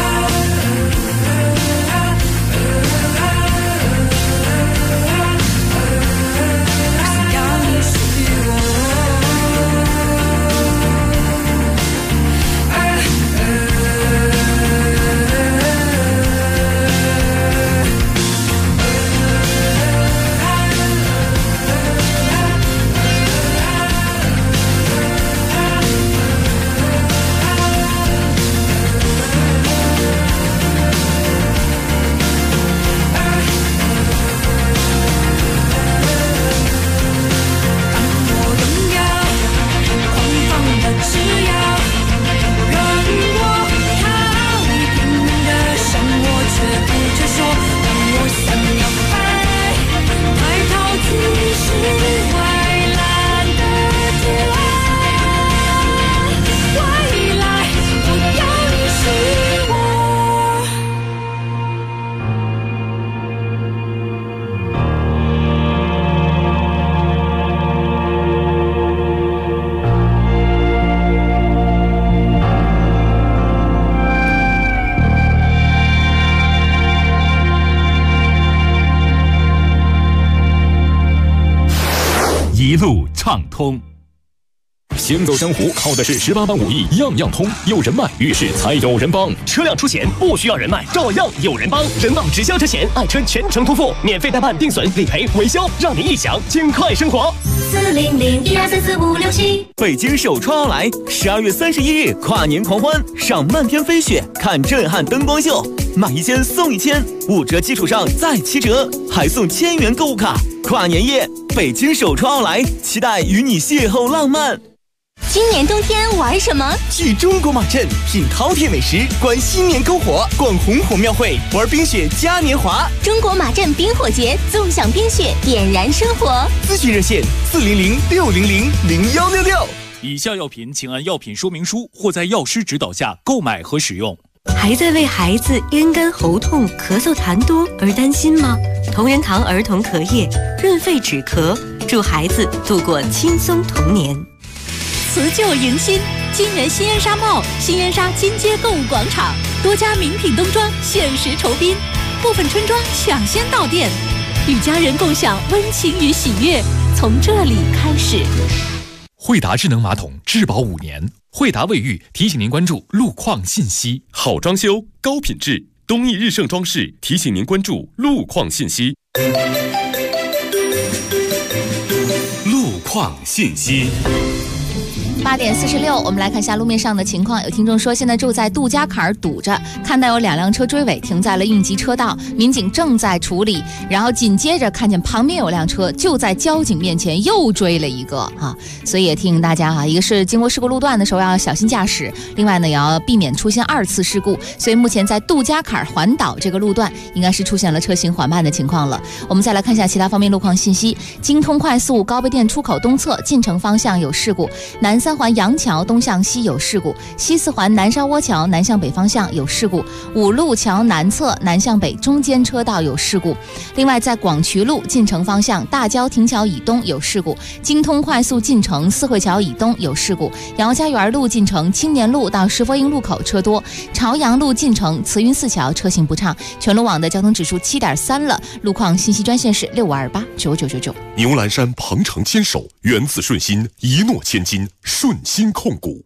一路畅通。 行走江湖靠的是18般武艺，样样通。有人脉，于是才有人帮。 车辆出险不需要人脉，照样有人帮。人保直销车险，爱车全程托付，免费代办、定损、理赔、维修，让你一享尽快生活。 400-1234-4567。 北京首创奥莱，12月31日跨年狂欢，赏漫天飞雪，看震撼灯光秀，买1件送1件，5折基础上再7折，还送1000元购物卡。跨年夜，北京首创奥莱，期待与你邂逅浪漫。 今年冬天玩什么？ 去中国马镇品饕餮美食，观新年篝火，逛红火庙会，玩冰雪嘉年华。 中国马镇冰火节，纵享冰雪，点燃生活。 咨询热线400-600-0166。 以下药品请按药品说明书或在药师指导下购买和使用。 还在为孩子咽干喉痛、咳嗽痰多而担心吗？同仁堂儿童咳液润肺止咳，助孩子度过轻松童年。 辞旧迎新，今年新燕莎 mall、新燕莎金街购物广场多家名品冬装限时酬宾， 部分村庄抢先到店，与家人共享温情与喜悦，从这里开始。 惠达智能马桶质保5年，惠达卫浴提醒您关注路况信息。 好装修，高品质，东义日盛装饰提醒您关注路况信息。 路况信息。 8点46，我们来看一下路面上的情况。有听众说，现在住在杜家坎儿堵着，看到有2辆车追尾，停在了应急车道，民警正在处理。然后紧接着看见旁边有辆车就在交警面前又追了一个啊，所以也提醒大家哈，一个是经过事故路段的时候要小心驾驶，另外呢也要避免出现2次事故。所以目前在杜家坎儿环岛这个路段应该是出现了车行缓慢的情况了。我们再来看一下其他方面路况信息。京通快速高碑店出口东侧进城方向有事故，南3环杨桥东向西有事故，西4环南沙窝桥南向北方向有事故，五路桥南侧南向北中间车道有事故。另外在广渠路进城方向大郊亭桥以东有事故，京通快速进城四惠桥以东有事故，姚家园路进城青年路到石佛营路口车多，朝阳路进城慈云寺桥车行不畅。全路网的交通指数7.3了。路况信息专线是65289999。 牛栏山鹏程牵手，源自顺心，一诺千金，顺心控股。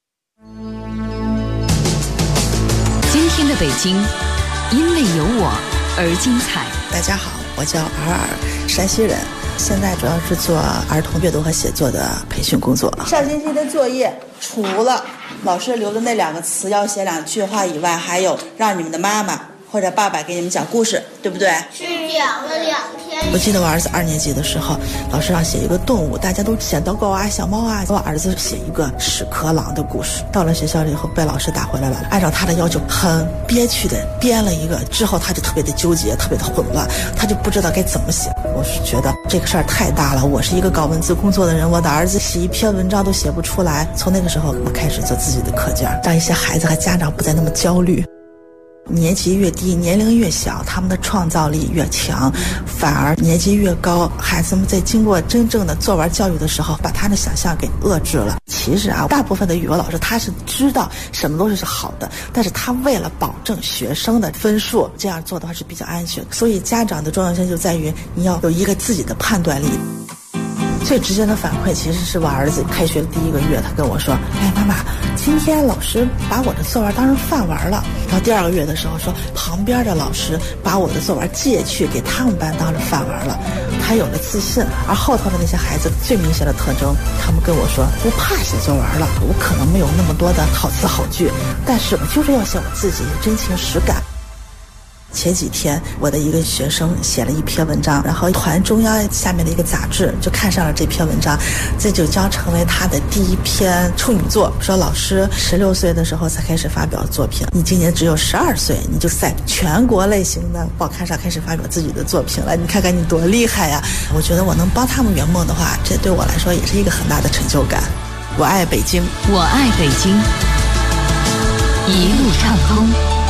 今天的北京，因为有我而精彩。 大家好，我叫尔，山西人，现在主要是做儿童阅读和写作的培训工作。上星期的作业除了老师留的那2个词要写2句话以外，还有让你们的妈妈或者爸爸给你们讲故事，对不对？ 是讲了2天。 我记得我儿子2年级的时候，老师让写一个动物，大家都写小狗啊、小猫啊，我儿子写一个屎壳郎的故事。到了学校了以后，被老师打回来了，按照他的要求，很憋屈的编了一个，之后他就特别的纠结，特别的混乱，他就不知道该怎么写。我是觉得这个事儿太大了，我是一个搞文字工作的人，我的儿子写一篇文章都写不出来。从那个时候，我开始做自己的课件，让一些孩子和家长不再那么焦虑。年级越低，年龄越小，他们的创造力越强，反而年级越高，孩子们在经过真正的作文教育的时候，把他的想象给遏制了。其实啊，大部分的语文老师他是知道什么东西是好的，但是他为了保证学生的分数，这样做的话是比较安全。所以家长的重要性就在于你要有一个自己的判断力。最直接的反馈其实是我儿子开学的第1个月，他跟我说：“哎，妈妈，今天老师把我的作文当成范文了。”到第2个月的时候说，旁边的老师把我的作文借去给他们班当成范文了，他有了自信。而后头的那些孩子最明显的特征，他们跟我说：“不怕写作文了，我可能没有那么多的好词好句，但是我就是要写我自己真情实感。”前几天我的一个学生写了一篇文章，然后团中央下面的一个杂志就看上了这篇文章，这就将成为他的第1篇处女作。说老师16岁的时候才开始发表作品，你今年只有12岁，你就在全国类型的报刊上开始发表自己的作品了，你看看你多厉害呀！我觉得我能帮他们圆梦的话，这对我来说也是一个很大的成就感。我爱北京， 我爱北京，一路畅通。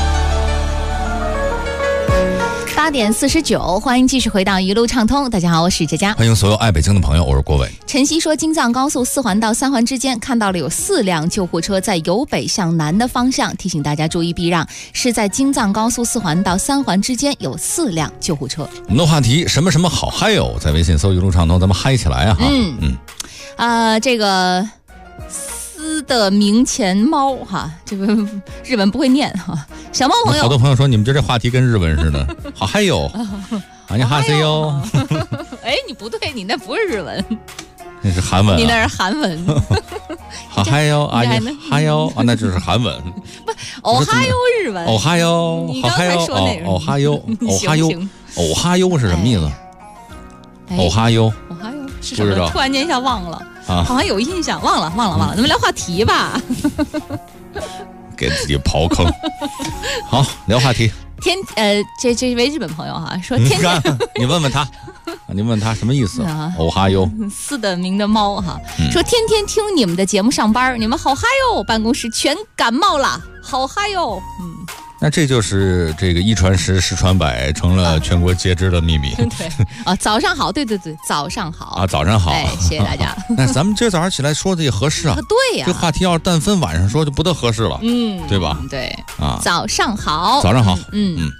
8点49，欢迎继续回到一路畅通。大家好，我是佳佳， 欢迎所有爱北京的朋友，我是郭伟。 晨曦说，京藏高速4环到3环之间看到了有4辆救护车在由北向南的方向，提醒大家注意避让。是在京藏高速4环到3环之间有4辆救护车。 我们的话题什么什么好嗨哟，在微信搜一路畅通，咱们嗨起来啊！ 这个丝的名前猫哈，这个日文不会念哈。小猫朋友， 好多朋友说你们这话题跟日文似的，好嗨哟，啊你哈塞哟。 哎，你不对，你那不是日文， 那是韩文， 你那是韩文。 好嗨哟啊，你嗨哟啊，那就是韩文。 不，哦哈哟日文， 哦哈哟， 你刚才说那个哦哈哟，哦哈哟，哦哈哟是什么意思？哦哈哟， 哦哈哟是什么？突然间一下忘了，好像有印象，忘了。咱们聊话题吧。 给自己刨坑。好，聊话题。 这位日本朋友哈说天天， 你问问他，你问他什么意思？哦哈哟， 四的名的猫哈，说天天听你们的节目上班，你们好嗨哟，办公室全感冒了，好嗨哟。 那这就是这个一传十，十传百，成了全国皆知的秘密。 对啊，早上好，对，早上好啊，早上好， 哎，谢谢大家。 那咱们今儿早上起来说的也合适啊。 对呀， 这话题要是但分晚上说就不得合适了，对吧？ 对啊， 早上好， 早上好，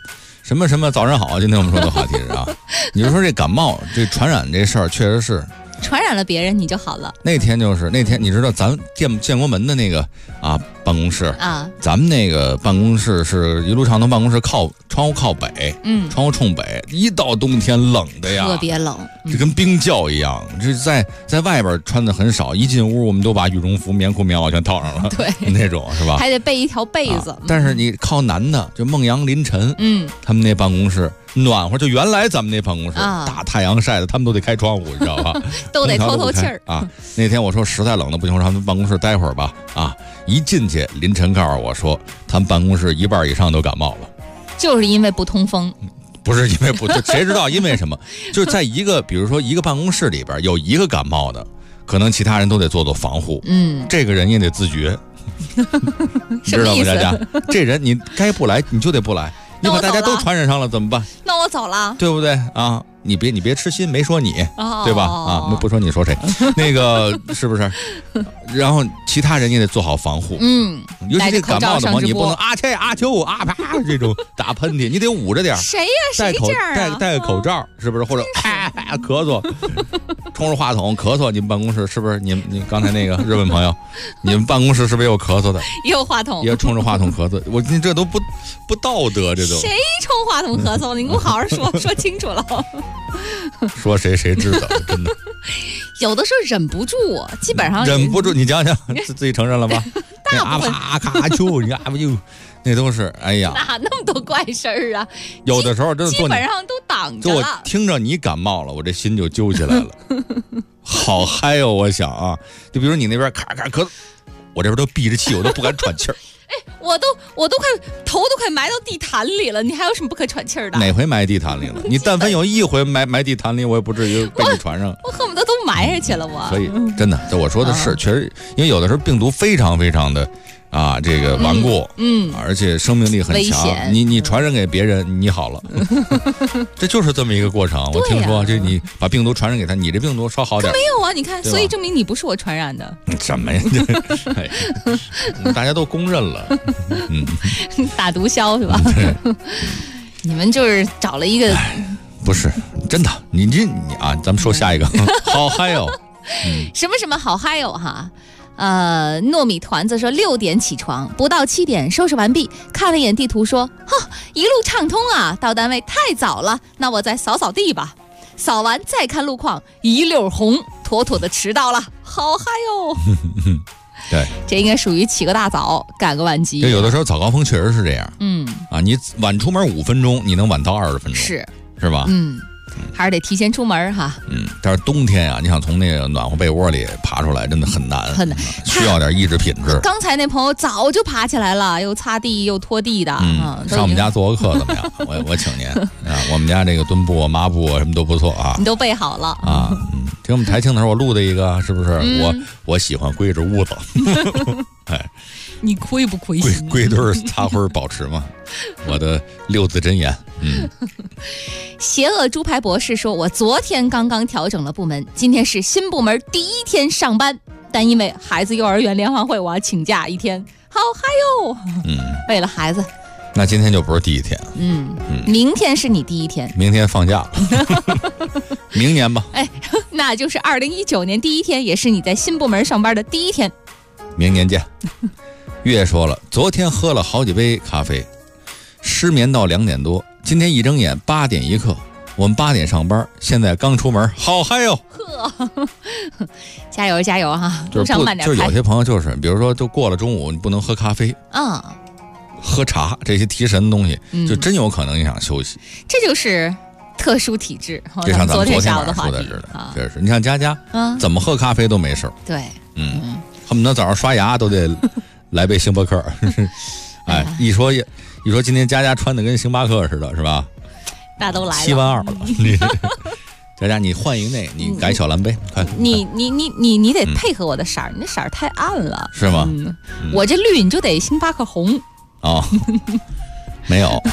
什么什么早上好，今天我们说的话题是啊，你就说这感冒这传染这事儿确实是。 传染了别人你就好了。 那天你知道咱建国门的那个办公室啊， 咱们那个办公室是一路畅通办公室窗户靠北，窗户冲北，一到冬天冷的呀， 特别冷， 就跟冰窖一样。这在外边穿的很少，一进屋我们都把羽绒服、棉裤、棉袄全套上了， 对， 那种是吧？ 还得备一条被子。 但是你靠南的，就孟阳凌晨，他们那办公室暖和，就原来咱们那办公室大太阳晒的，他们都得开窗户，你知道吧？ 都得透气儿啊。那天我说实在冷的不行，让他们办公室待会儿吧。一进去，凌晨告诉我说，他们办公室一半以上都感冒了， 就是因为不通风。 不是因为不，谁知道因为什么？就是在比如说一个办公室里边有一个感冒的，可能其他人都得做防护。这个人也得自觉，知道吗？佳佳，这人你该不来你就得不来，你把大家都传染上了怎么办？ 那我走了， 对不对啊？你别痴心，没说你，对吧？不说你说谁？那个是不是？然后其他人也得做好防护。尤其这感冒的话，你不能切秋啪这种打喷嚏，你得捂着点。 谁呀？谁这样戴个口罩，是不是？或者咳嗽，冲着话筒咳嗽。你们办公室是不是？你刚才那个日本朋友，你们办公室是不是也有咳嗽的？ 也有话筒， 也冲着话筒咳嗽。你这都不道德，这都。 谁冲话筒咳嗽？你给我好好说清楚了。 说谁知道，真的。 有的时候忍不住，基本上忍不住。你讲讲，自己承认了吧？ 大部分咔秋，你那都是哎呀， 哪那么多怪事儿啊？ 有的时候真的基本上都挡着了。 我听着你感冒了，我这心就揪起来了，好嗨哦！我想就比如你那边咔咔咳，我这边都闭着气，我都不敢喘气儿。 我都快头都快埋到地毯里了，你还有什么不可喘气儿的？ 哪回埋地毯里了？你但凡有一回埋地毯里，我也不至于被你传上。 我恨不得都埋下去了，我。 所以真的，我说的是确实，因为有的时候病毒非常非常的这个顽固，而且生命力很强。你传染给别人，你好了，这就是这么一个过程。我听说，这你把病毒传染给他，你这病毒稍好点。 没有啊，你看，所以证明你不是我传染的。 什么呀？大家都公认了。 打毒枭是吧？你们就是找了一个， 不是真的。你咱们说下一个，好嗨哦。 什么好嗨哦哈。糯米团子说6点起床，不到7点收拾完毕，看了一眼地图说，一路畅通啊，到单位太早了，那我再扫扫地吧。扫完再看路况，一溜红，妥妥的迟到了，好嗨哦。 对， 这应该属于起个大早，赶个晚集。 有的时候早高峰确实是这样。你晚出门5分钟，你能晚到20分钟，是吧？ 还是得提前出门哈。 但是冬天你想从那个暖和被窝里爬出来，真的很难，需要点意志品质。 刚才那朋友早就爬起来了，又擦地又拖地的。 上我们家做个课怎么样？我请您我们家这个墩布抹布什么都不错啊。 你都备好了听我们台庆的时候，我录的一个，是不是？我喜欢归着屋子。 你亏不亏心？ 归堆擦灰保持嘛，我的6字真言。 邪恶猪排博士说，我昨天刚调整了部门，今天是新部门第1天上班，但因为孩子幼儿园联欢会，我要请假1天，好嗨哟。为了孩子。 那今天就不是第1天。 明天是你第1天。 明天放假了。明年吧。 那就是2019年第1天，也是你在新部门上班的第1天。 明年见。月说了，昨天喝了好几杯咖啡，失眠到2点多，今天一睁眼8点一刻，我们8点上班，现在刚出门，好嗨哟！ 加油加油哈！路上慢点开。 就有些朋友就是，比如说就过了中午，你不能喝咖啡喝茶这些提神的东西，就真有可能影响休息。 这就是特殊体质， 就像咱们昨天下午晚上说的似的，这是你像佳佳，怎么喝咖啡都没事。 对， 恨不得早上刷牙都得来杯星巴克。一说今天佳佳穿的跟星巴克似的，是吧？ 那都来了 72000了。佳佳，你换一个你改小蓝杯，快！ 你得配合我的色儿，你那色儿太暗了， 是吗？ 我这绿你就得星巴克红。 没有。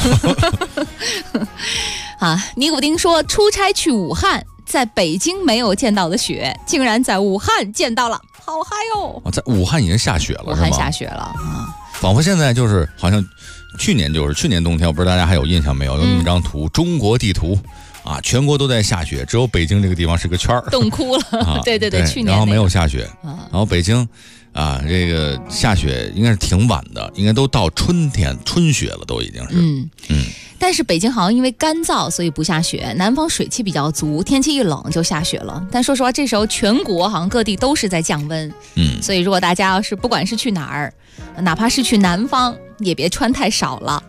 尼古丁说，出差去武汉，在北京没有见到的雪，竟然在武汉见到了，好嗨哟！ 在武汉已经下雪了， 武汉下雪了仿佛现在就是好像去年冬天，我不知道大家还有印象没有？有那么一张图，中国地图啊，全国都在下雪，只有北京这个地方是个圈儿， 冻哭了。对，去年然后没有下雪，然后北京啊，这个下雪应该是挺晚的，应该都到春雪了，都已经是。 但是北京好像因为干燥，所以不下雪。南方水汽比较足，天气一冷就下雪了。但说实话，这时候全国好像各地都是在降温。所以如果大家要是不管是去哪儿，哪怕是去南方，也别穿太少了。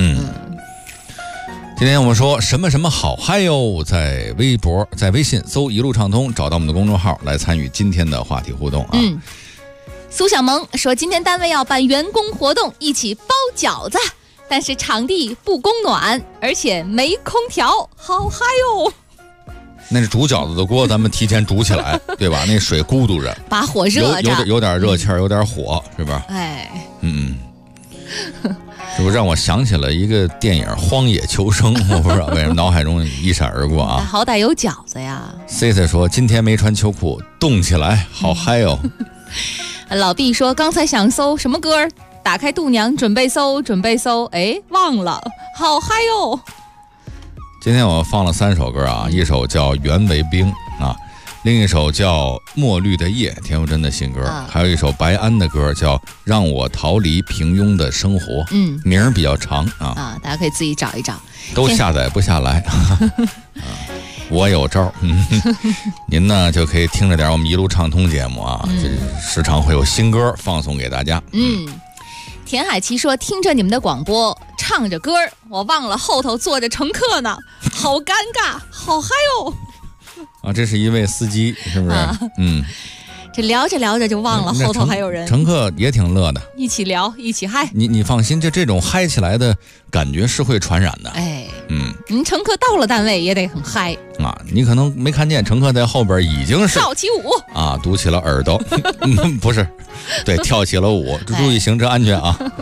今天我们说什么什么好嗨哟，在微博、在微信搜一路畅通，找到我们的公众号来参与今天的话题互动啊。 苏小萌说，今天单位要办员工活动，一起包饺子。但是场地不供暖，而且没空调，好嗨哟！ 那是煮饺子的锅，咱们提前煮起来，对吧？那水咕嘟着， 把火热着， 有点热气儿，有点火，是不是？这不让我想起了一个电影《荒野求生》，我不知道为什么脑海中一闪而过啊。 好歹有饺子呀。 C 说今天没穿秋裤，冻起来，好嗨哟！ 老毕说刚才想搜什么歌？打开度娘准备搜，哎，忘了，好嗨哟！ 今天我放了3首歌啊，一首叫《袁为冰》啊，另一首叫《墨绿的夜》，田馥甄的新歌，还有一首白安的歌叫《让我逃离平庸的生活》，名儿比较长啊， 大家可以自己找一找， 都下载不下来。我有招，您呢就可以听着点我们一路畅通节目啊，时常会有新歌放送给大家。 田海琪说，听着你们的广播，唱着歌，我忘了后头坐着乘客呢，好尴尬，好嗨哦！ 啊，这是一位司机，是不是？ 这聊着聊着就忘了后头还有人， 乘客也挺乐的， 一起聊，一起嗨。 你放心，就这种嗨起来的感觉是会传染的。 您乘客到了单位也得很嗨啊！你可能没看见，乘客在后边已经是跳起舞啊，嘟起了耳朵，不是，对，跳起了舞，注意行车安全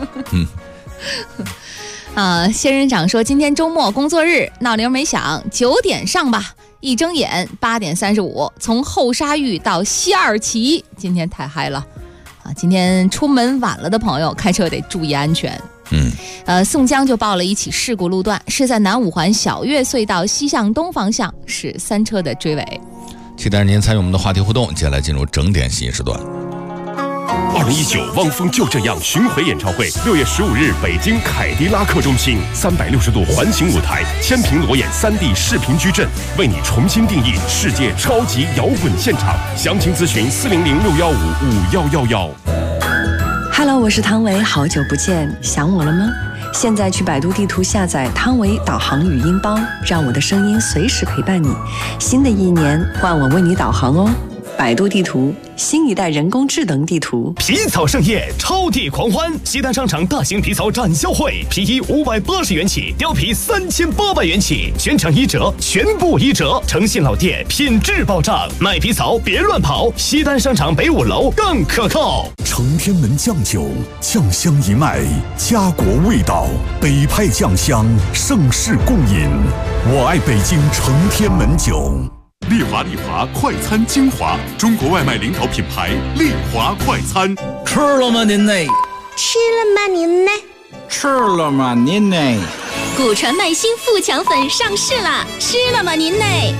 啊。 仙人掌说，今天周末工作日，闹铃没响，9点上吧。一睁眼8点35，从后沙峪到西二旗，今天太嗨了啊！今天出门晚了的朋友，开车得注意安全。宋江就报了一起事故路段，是在南五环小月隧道西向东方向，是3车的追尾。 期待您参与我们的话题互动，接下来进入整点信息时段。 2019汪峰就这样巡回演唱会，6月15日北京凯迪拉克中心，360度环形舞台，千屏裸眼3D 视频矩阵，为你重新定义世界超级摇滚现场。详情咨询400-615-5111。 Hello， 我是汤唯，好久不见，想我了吗？现在去百度地图下载汤唯导航语音包，让我的声音随时陪伴你。新的一年，换我为你导航哦。百度地图，新一代人工智能地图。 皮草盛宴，超地狂欢！西单商场大型皮草展销会，皮衣580元起，貂皮3800元起，全场1折，全部1折。诚信老店，品质保障，卖皮草别乱跑。西单商场北5楼更可靠。 承天门酱酒，酱香一脉，家国味道，北派酱香，盛世共饮。我爱北京承天门酒。 丽华快餐精华，中国外卖领导品牌丽华快餐。 吃了吗您呢？ 吃了吗您呢？ 吃了吗您呢？ 古传麦新富强粉上市啦！吃了吗您呢？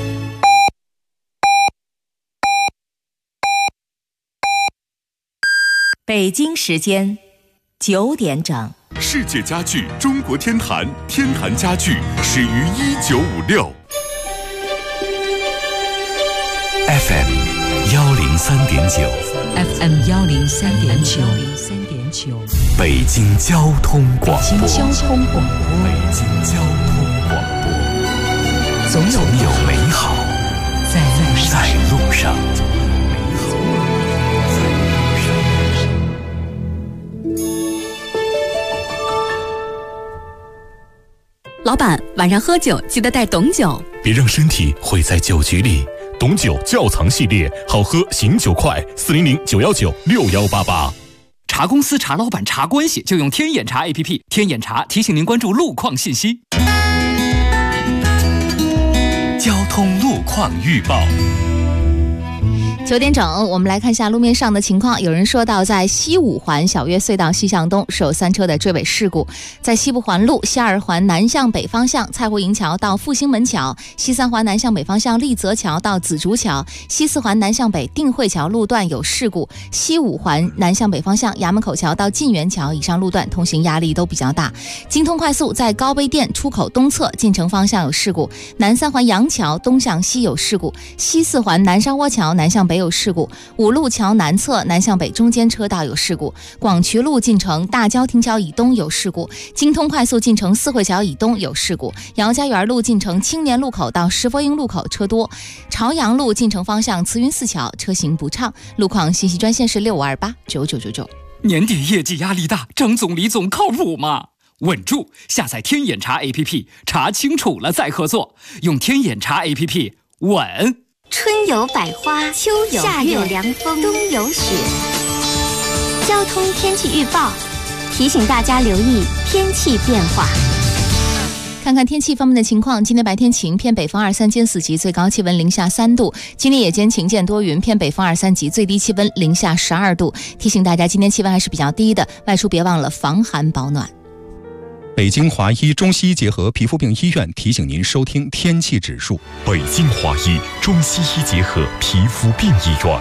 北京时间9点整。 世界家具中国天坛，天坛家具始于1956。 FM 103.9 FM 103.9 北京交通广播。 北京交通广播，总有美好在路上。 老板，晚上喝酒记得带董酒， 别让身体毁在酒局里。董酒窖藏系列，好喝醒酒快，400-919-6188。 查公司、查老板、查关系，就用天眼查 APP。天眼查提醒您关注路况信息。 交通路况预报。 9点整，我们来看一下路面上的情况。有人说到，在西五环小岳隧道西向东是有3车的追尾事故，在西部环路西2环南向北方向蔡湖营桥到复兴门桥，西3环南向北方向立泽桥到紫竹桥，西4环南向北定慧桥路段有事故，西5环南向北方向衙门口桥到晋源桥以上路段通行压力都比较大。京通快速在高碑店出口东侧进城方向有事故，南3环杨桥东向西有事故，西4环南沙窝桥南向北有事故，五路桥南侧南向北中间车道有事故，广渠路进城大郊亭桥以东有事故，京通快速进城四惠桥以东有事故，姚家园路进城青年路口到石佛营路口车多，朝阳路进城方向慈云寺桥车行不畅。路况信息专线是65289999。 年底业绩压力大，张总李总靠谱吗？稳住，下载天眼查 APP， 查清楚了再合作，用天眼查 APP 稳。 春有百花，秋有夏有凉风，冬有雪。交通天气预报提醒大家留意天气变化。 看看天气方面的情况，今天白天晴，偏北风2、3兼4级，最高气温零下3度。今天夜间晴间多云，偏北风2、3级，最低气温零下12度。提醒大家，今天气温还是比较低的，外出别忘了防寒保暖。 北京华医中西医结合皮肤病医院提醒您收听天气指数。 北京华医中西医结合皮肤病医院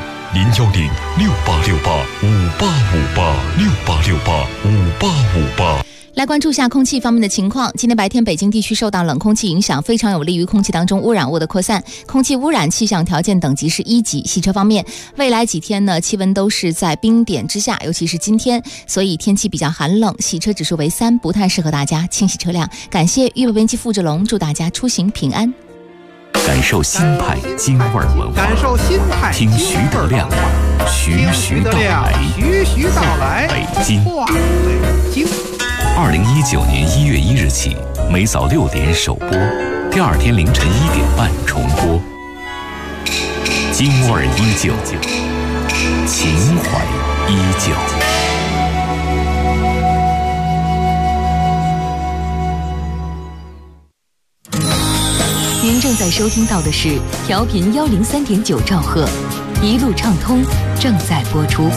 ，010-6868-5858，6868-5858。 来关注下空气方面的情况。今天白天北京地区受到冷空气影响，非常有利于空气当中污染物的扩散，空气污染气象条件等级是1级。洗车方面，未来几天呢，气温都是在冰点之下，尤其是今天，所以天气比较寒冷，洗车指数为3，不太适合大家清洗车辆。感谢预备编辑付志龙，祝大家出行平安。 感受新派京味文化， 感受新派听徐德亮徐到来，北京。2019年1月1日起，每早6点首播，第2天凌晨1点半重播。京味依旧，情怀依旧。 您正在收听到的是调频103.9兆赫，一路畅通正在播出。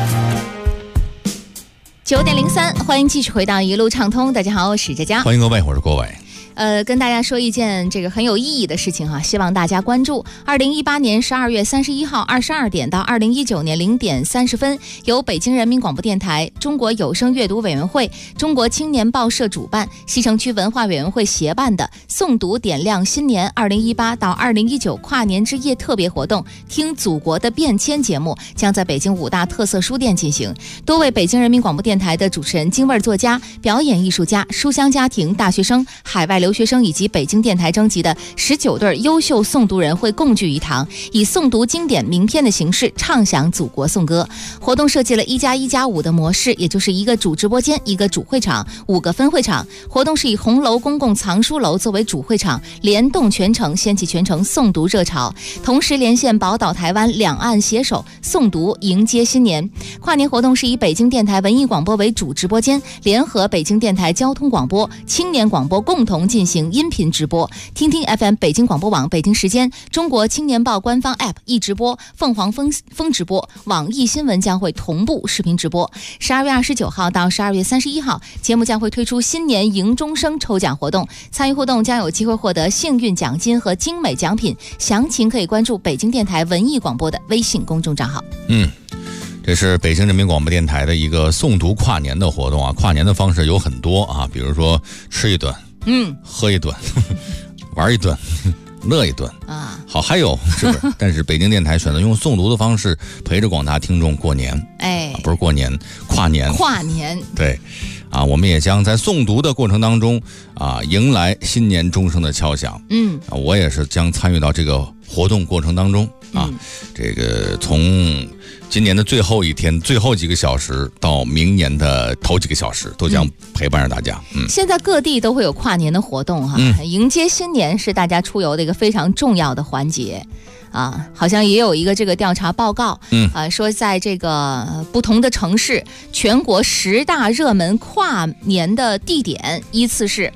9点03，欢迎继续回到一路畅通。大家好，我是佳佳， 欢迎各位，我是郭伟。 跟大家说一件这个很有意义的事情哈，希望大家关注。2018年12月31号22点到2019年0点30分，由北京人民广播电台、中国有声阅读委员会、中国青年报社主办，西城区文化委员会协办的诵读点亮新年2018到2019跨年之夜特别活动“听祖国的变迁”节目，将在北京5大特色书店进行。多位北京人民广播电台的主持人、京味作家、表演艺术家、书香家庭、大学生、海外留学生以及北京电台征集的19对优秀诵读人会共聚一堂，以诵读经典名篇的形式唱响祖国颂歌。活动设计了1+1+5的模式，也就是一个主直播间、一个主会场、5个分会场。活动是以红楼公共藏书楼作为主会场，联动全城，掀起全城诵读热潮，同时连线宝岛台湾，两岸携手诵读迎接新年。跨年活动是以北京电台文艺广播为主直播间，联合北京电台交通广播、青年广播共同进行音频直播。听听 FM 北京广播网北京时间，中国青年报官方 App 一直播，凤凰风直播，网易新闻将会同步视频直播。12月29号到12月31号，节目将会推出新年迎钟声抽奖活动，参与互动将有机会获得幸运奖金和精美奖品。详情可以关注北京电台文艺广播的微信公众账号。 这是北京人民广播电台的一个诵读跨年的活动啊。跨年的方式有很多啊，比如说吃一顿，喝一顿，玩一顿，乐一顿啊。好，还有是不是？但是北京电台选择用诵读的方式陪着广大听众过年，不是过年，跨年。对。我们也将在诵读的过程当中迎来新年钟声的敲响。我也是将参与到这个活动过程当中这个从今年的最后一天、最后几个小时到明年的头几个小时，都将陪伴着大家。 现在各地都会有跨年的活动哈，迎接新年是大家出游的一个非常重要的环节。好像也有一个这个调查报告，说在这个不同的城市，全国10大热门跨年的地点依次是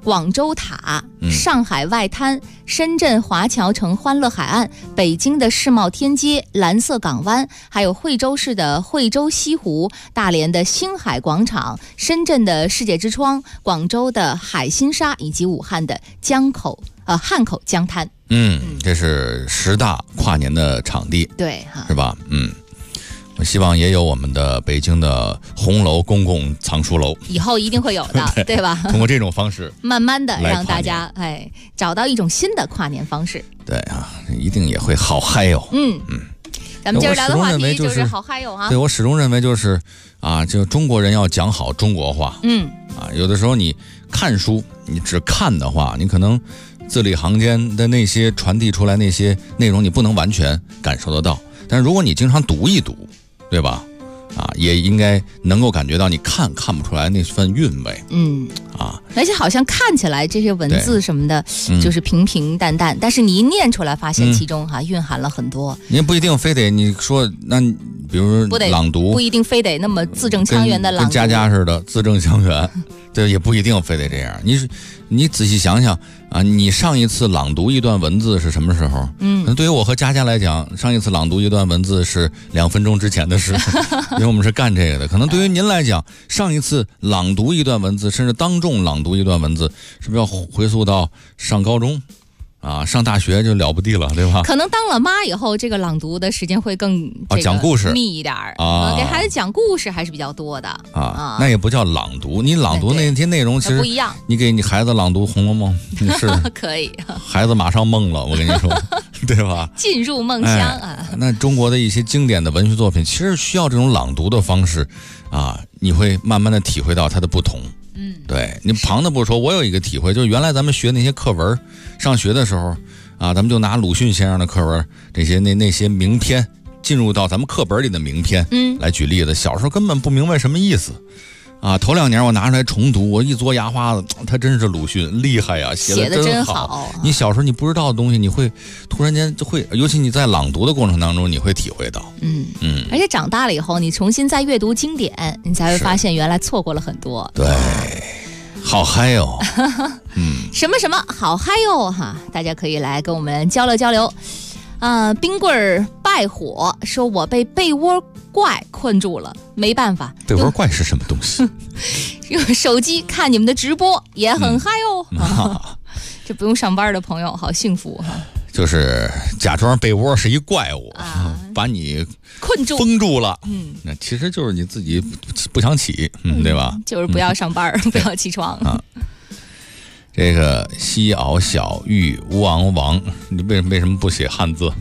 广州塔、上海外滩、深圳华侨城欢乐海岸、北京的世贸天阶、蓝色港湾，还有惠州市的惠州西湖、大连的星海广场、深圳的世界之窗、广州的海心沙以及武汉的汉口江滩。 这是10大跨年的场地， 对， 是吧？我希望也有我们的北京的红楼公共藏书楼， 以后一定会有的，对吧？ 通过这种方式， 慢慢的让大家找到一种新的跨年方式。 对啊，一定也会好嗨哟。 咱们接着聊的话题就是好嗨哟啊！ 对，我始终认为就是就中国人要讲好中国话。有的时候你看书，你只看的话，你可能字里行间的那些传递出来那些内容，你不能完全感受得到。但是如果你经常读一读，对吧？也应该能够感觉到你看不出来那份韵味。 而且好像看起来这些文字什么的，就是平平淡淡，但是你一念出来，发现其中蕴含了很多。 你也不一定非得你说那，比如说朗读， 不一定非得那么字正腔圆的朗读， 跟家似的字正腔圆，对，也不一定非得这样。你仔细想想你上一次朗读一段文字是什么时候？对于我和佳来讲，上一次朗读一段文字是2分钟之前的事，因为我们是干这个的。可能对于您来讲，上一次朗读一段文字，甚至当众朗读一段文字，是不是要回溯到上高中？上大学就了不地了，对吧？ 可能当了妈以后，这个朗读的时间会更讲故事密一点给孩子讲故事还是比较多的那也不叫朗读，你朗读那些内容其实不一样。 你给你孩子朗读《红楼梦》是可以， 孩子马上梦了，我跟你说，对吧？ 进入梦乡那中国的一些经典的文学作品，其实需要这种朗读的方式你会慢慢的体会到它的不同。对，你旁的不说，我有一个体会，就是原来咱们学那些课文，上学的时候咱们就拿鲁迅先生的课文，这些那些名篇，进入到咱们课本里的名篇，来举例子。小时候根本不明白什么意思头2年我拿出来重读，我一嘬牙花子，他真是鲁迅厉害呀，写得真好。你小时候你不知道的东西，你会突然间就会，尤其你在朗读的过程当中，你会体会到。 而且长大了以后，你重新再阅读经典，你才会发现原来错过了很多。 对，好嗨哟！ 什么好嗨哟大家可以来跟我们交流交流。冰棍儿败火说，我被被窝怪困住了，没办法。 被窝怪是什么东西？ 用手机看你们的直播也很嗨哦。这不用上班的朋友好幸福就是假装被窝是一怪物把你困住封住了。那其实就是你自己不想起，对吧？ 就是不要上班，不要起床这个西敖小玉吴昂王，你为什么不写汉字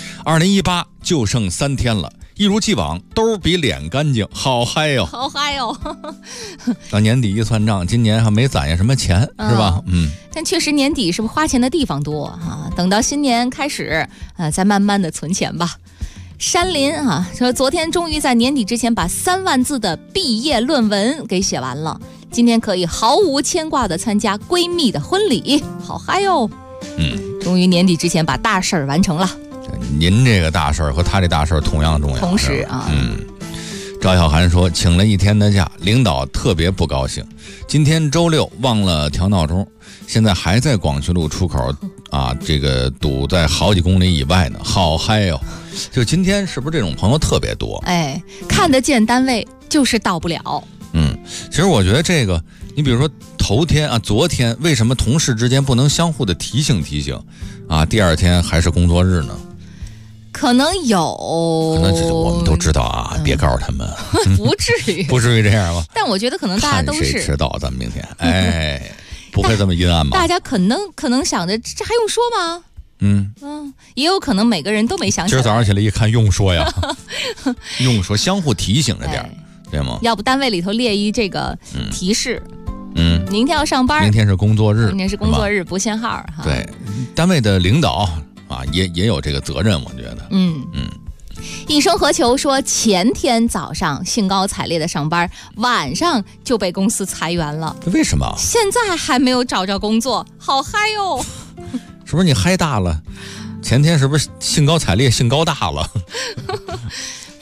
？2018就剩3天了，一如既往，兜比脸干净，好嗨哟！ 好嗨哟！ 到年底一算账，今年还没攒下什么钱，是吧？ 但确实年底是不是花钱的地方多等到新年开始，再慢慢的存钱吧。山林说昨天终于在年底之前把3万字的毕业论文给写完了，今天可以毫无牵挂的参加闺蜜的婚礼，好嗨哟！终于年底之前把大事儿完成了。 您这个大事儿和他这大事儿同样重要。 同时赵小涵说请了1天的假，领导特别不高兴。今天周六忘了调闹钟，现在还在广渠路出口这个堵在好几公里以外呢，好嗨哟！就今天是不是这种朋友特别多？ 看得见单位就是到不了。 其实我觉得这个，你比如说头天昨天为什么同事之间不能相互的提醒第2天还是工作日呢？ 可能我们都知道别告诉他们， 不至于不至于这样吧？ 但我觉得可能大家都是看谁迟到，咱们明天不会这么阴暗吧？ 大家可能想着这还用说吗？也有可能每个人都没想起来。 今儿早上起来一看，用说呀，用说相互提醒着点，对吗？ 要不单位里头列一这个提示。明天要上班， 明天是工作日， 不限号对，单位的领导也有这个责任，我觉得。 一生何求说前天早上兴高采烈的上班，晚上就被公司裁员了。 为什么？ 现在还没有找着工作，好嗨哟！ 是不是你嗨大了？前天是不是兴高采烈兴高大了？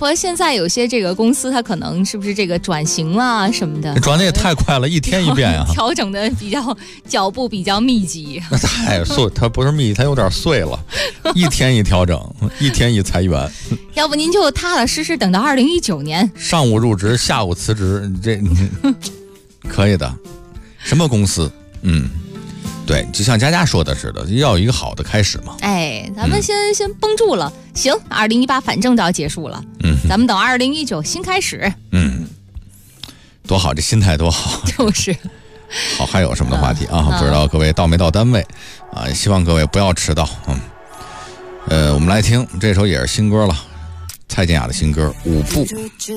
不过现在有些这个公司，它可能是不是这个转型啊什么的， 转的也太快了，一天一变呀， 调整的脚步比较密集。 那太碎，它不是密集，它有点碎了，一天一调整，一天一裁员。 要不您就踏踏实实等到2019年， 上午入职，下午辞职，这可以的。什么公司？对，就像佳佳说的似的，要有一个好的开始嘛。 哎，咱们先绷住了，行，2018反正就要结束了，咱们等2019新开始， 多好，这心态多好， 就是。 好，还有什么的话题啊？不知道各位到没到单位啊？希望各位不要迟到。我们来听这首也是新歌了。蔡健雅的新歌《舞步》。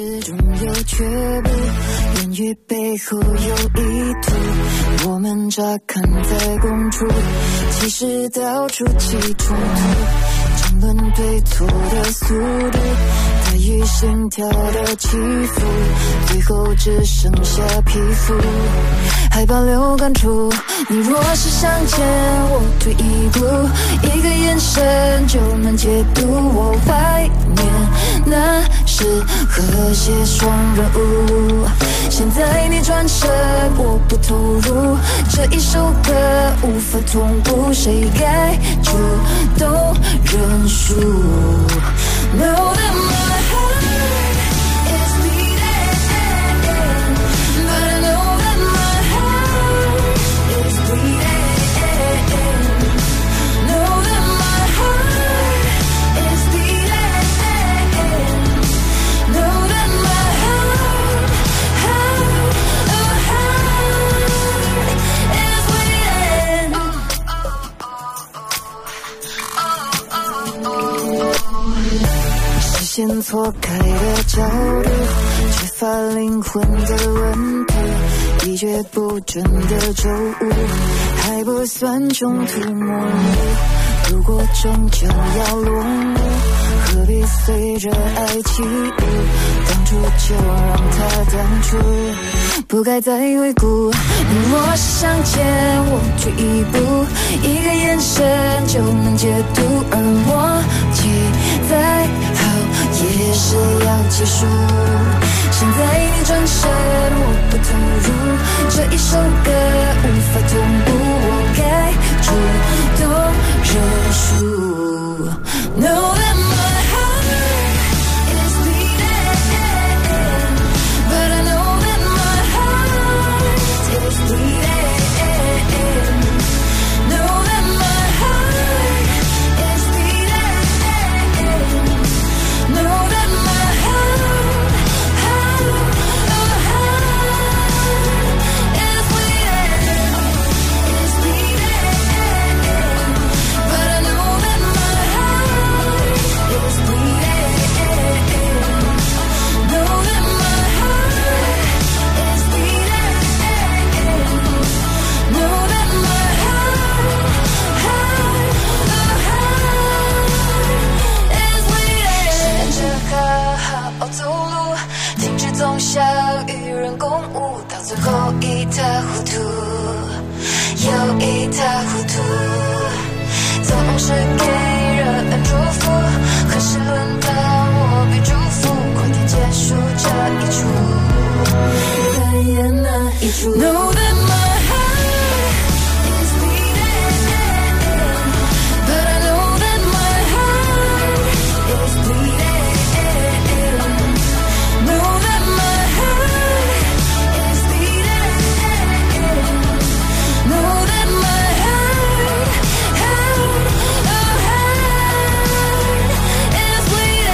言语背后有意图，我们乍看在共处，其实到处起冲突，争论对错的速度，在于心跳的起伏，最后只剩下皮肤，还保留感触。你若是向前，我退一步，一个眼神就能解读。我怀念那时和谐双人舞，现在你转身，我不投入，这一首歌无法同步，谁该主动认输 ？Know that my heart is beating, but I know that my heart is bleeding. Know that my heart is beating. Know that my heart is bleeding. 视线错开的角度，缺乏灵魂的温度，一蹶不振的周五，还不算中途末路。如果终究要落幕，何必随着爱起舞？当初就让它当初，不该再回顾。你若是向前，我退一步，一个眼神就能解读。而默契再好，也是要结束。现在你转身，我不投入，这一首歌无法同步，我该主动认输。Know that my heart is bleeding, but I know that my heart is bleeding. Know that my heart is bleeding. Know that my heart is bleeding, but I know that my heart is bleeding. Know that my heart is bleeding. Know that my heart is bleeding. 试着好好走路，停止总想与人共舞，到最后一塌糊涂，又一塌糊涂。总是给人祝福，可是轮到我被祝福，快点结束这一出，扮演那一出。Know that my heart is bleeding, but I know that my heart is bleeding. Know that my heart is bleeding. Know that my heart is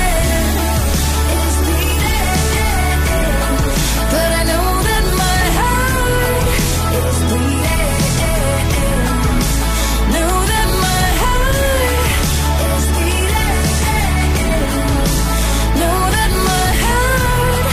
bleeding, but I know that my heart is bleeding. Know that my heart is bleeding. Know that my heart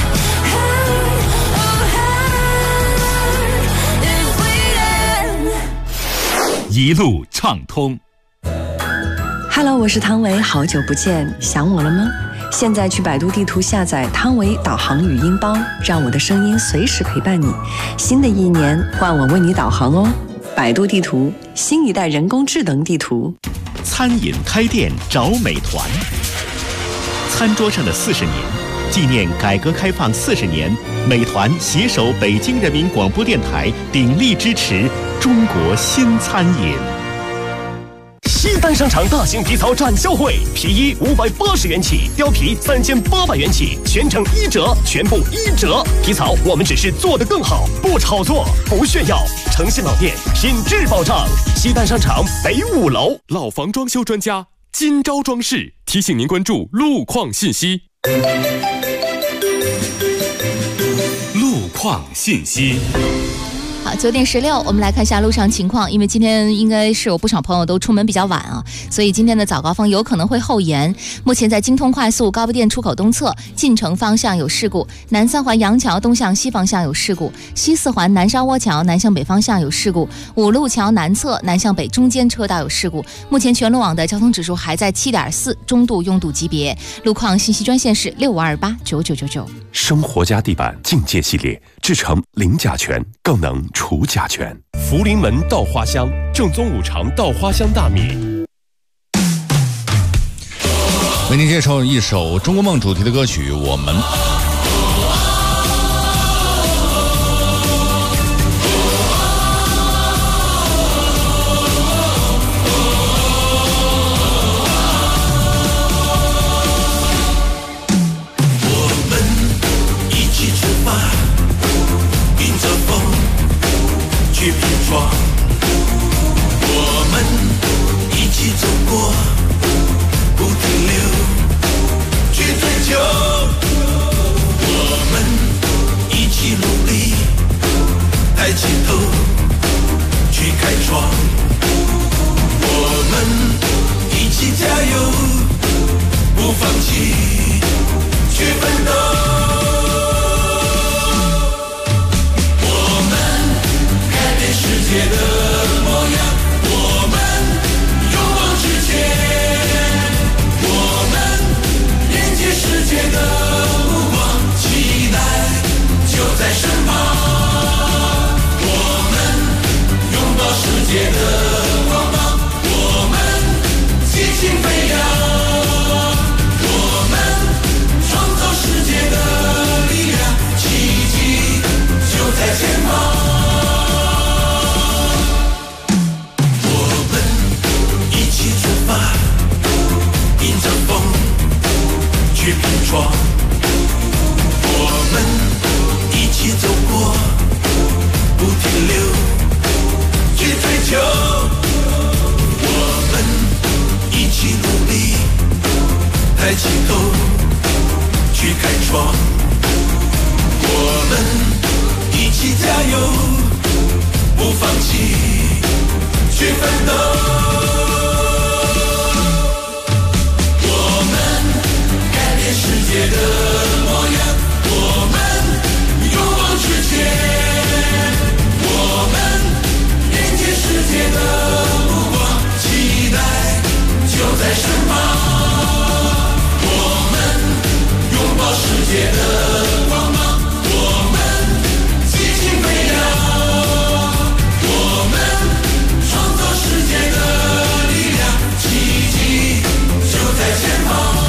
is bleeding. 一路畅通。 Hello， 我是汤唯，好久不见，想我了吗？现在去百度地图下载汤唯导航语音包，让我的声音随时陪伴你。新的一年，换我为你导航哦。百度地图，新一代人工智能地图。 餐饮开店找美团，餐桌上的40年纪念改革开放40年，美团携手北京人民广播电台鼎力支持中国新餐饮。 西单商场大型皮草展销会，皮衣580元起，貂皮3800元起，全程1折，全部1折。皮草我们只是做得更好，不炒作，不炫耀。诚信老店，品质保障。西单商场北5楼。 老房装修专家金招装饰提醒您关注路况信息。 路况信息。 好，9点16，我们来看一下路上情况。因为今天应该是有不少朋友都出门比较晚啊，所以今天的早高峰有可能会后延。目前在京通快速高碑店出口东侧进城方向有事故，南三环杨桥东向西方向有事故，西四环南沙窝桥南向北方向有事故，五路桥南侧南向北中间车道有事故。目前全路网的交通指数还在7.4，中度拥堵级别。路况信息专线是65289999。 生活家地板境界系列，制成零甲醛，更能除甲醛。 福临门稻花香，正宗五常稻花香大米。 为您介绍一首中国梦主题的歌曲《我们》。 去拼装，我们一起走过，不停留，去追求，我们一起努力，抬起头，去开创，我们一起加油，不放弃，去奋斗。世界的模样，我们勇往直前，我们连接世界的目光，期待就在身旁，我们拥抱世界的光芒，我们激情飞扬，我们创造世界的力量，奇迹就在前方。迎着风去拼装，我们一起走过，不停留，去追求，我们一起努力，抬起头，去开创，我们一起加油，不放弃，去奋斗。世界的模样，我们勇往直前，我们连接世界的目光，期待就在身旁，我们拥抱世界的光芒，我们激情飞扬，我们创造世界的力量，奇迹就在前方。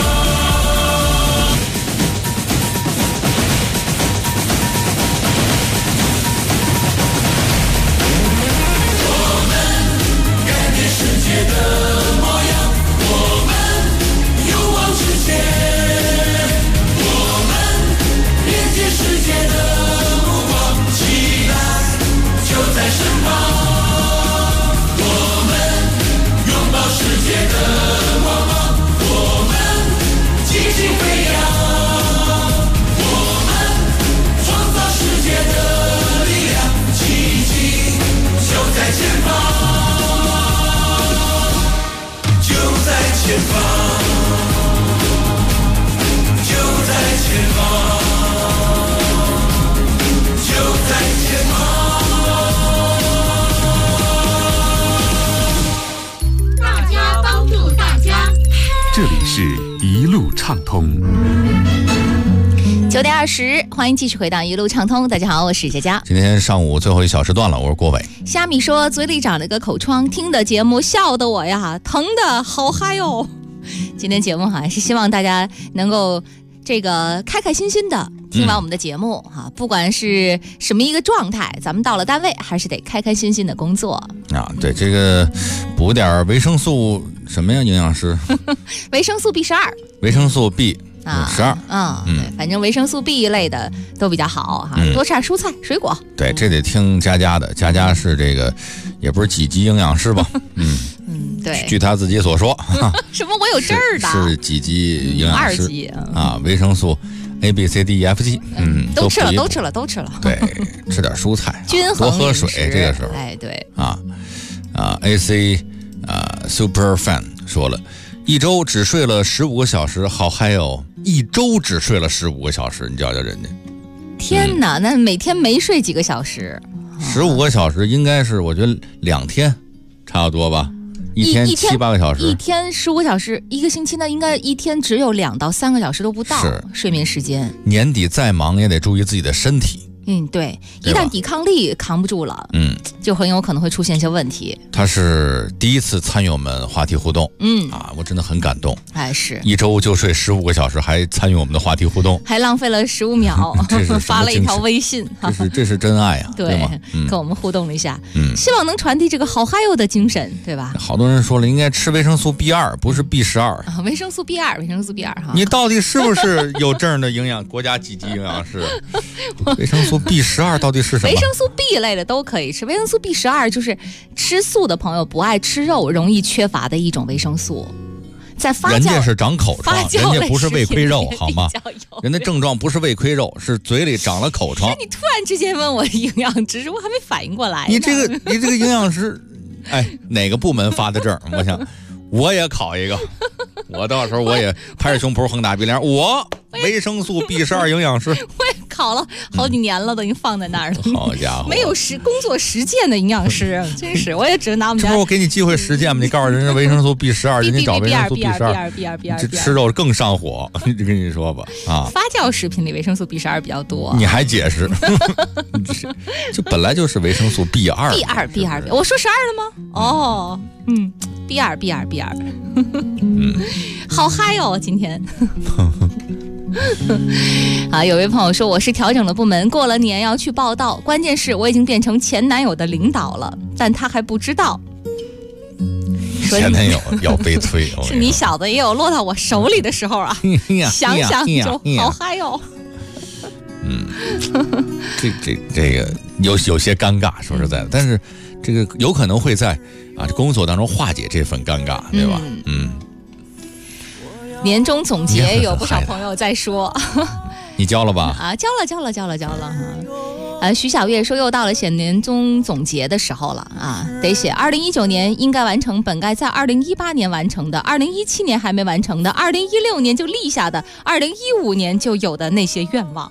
这里是一路畅通。 9点20，欢迎继续回到一路畅通。大家好，我是佳佳。 今天上午最后一小时段了，我是郭伟。 虾米说嘴里长了个口疮，听的节目笑得我呀疼的好嗨哦。今天节目还是希望大家能够这个开开心心的听完我们的节目哈，不管是什么一个状态，咱们到了单位还是得开开心心的工作啊。对，这个补点维生素什么呀？营养师？ 维生素 B12， 维生素 B12 对，反正维生素 B 一类的都比较好哈，多吃点蔬菜水果。 对，这得听佳佳的，佳佳是这个也不是几级营养师吧？ 对， 据他自己所说， 什么我有证儿的， 是几级营养师？2 级啊，维生素 A B C D E F G， 都吃了。 对，吃点蔬菜， 均衡多喝水。这个时候， 对 AC Super Fan 说了，一周只睡了15个小时，好嗨哦！一周只睡了15个小时，你瞧瞧人家。 天哪，那每天没睡几个小时 ？15个小时应该是我觉得2天差不多吧。一天7、8个小时， 一天15个小时，一个星期呢，应该一天只有2到3个小时都不到睡眠时间。 年底再忙也得注意自己的身体。 对，一旦抵抗力扛不住了，就很有可能会出现一些问题。 他是第一次参与我们话题互动，我真的很感动。 是一周就睡15个小时，还参与我们的话题互动， 还浪费了15秒，发了一条微信， 这是真爱啊！ 对吗？ 跟我们互动了一下，希望能传递这个好嗨哟的精神，对吧？ 好多人说了，应该吃维生素 B2，不是 B12。 维生素 B2哈。 你到底是不是有证的国家几级营养师？维生素 B12到底是什么？ 维生素 B 类的都可以吃，维生素 B12就是吃素的朋友不爱吃肉容易缺乏的一种维生素。在发酵， 人家是长口疮，人家不是胃溃瘍，好吗？人的症状不是胃溃瘍，是嘴里长了口疮。 你突然之间问我营养知识，我还没反应过来。 你这个营养师，哪个部门发的证？我想我也考一个，我到时候我也拍着胸脯横打鼻梁，我维生素 B12营养师， 我也考了好几年了，都已经放在那儿了。 好家伙， 没有工作实践的营养师，真是，我也只能拿我们家。 这不是我给你机会实践吗？你告诉人家维生素 B12，人家找维生素 B12， 这吃肉更上火。跟你说吧， 发酵食品里维生素 B12比较多。 你还解释？这本来就是维生素 B2，我说12了吗？B2，好嗨哦，今天。有位朋友说我是调整了部门，过了年要去报道，关键是我已经变成前男友的领导了，但他还不知道。 前男友要被催， 是你小子也有落到我手里的时候啊！想想就好嗨哦。 这个有些尴尬，说实在的，但是这个有可能会在工作当中化解这份尴尬，对吧？ 年终总结有不少朋友在说， 你交了吧？ 交了。徐小月说又到了写年终总结的时候了得写2019年应该完成，本该在2018年完成的，2017年还没完成的，2016年就立下的，2015年就有的那些愿望。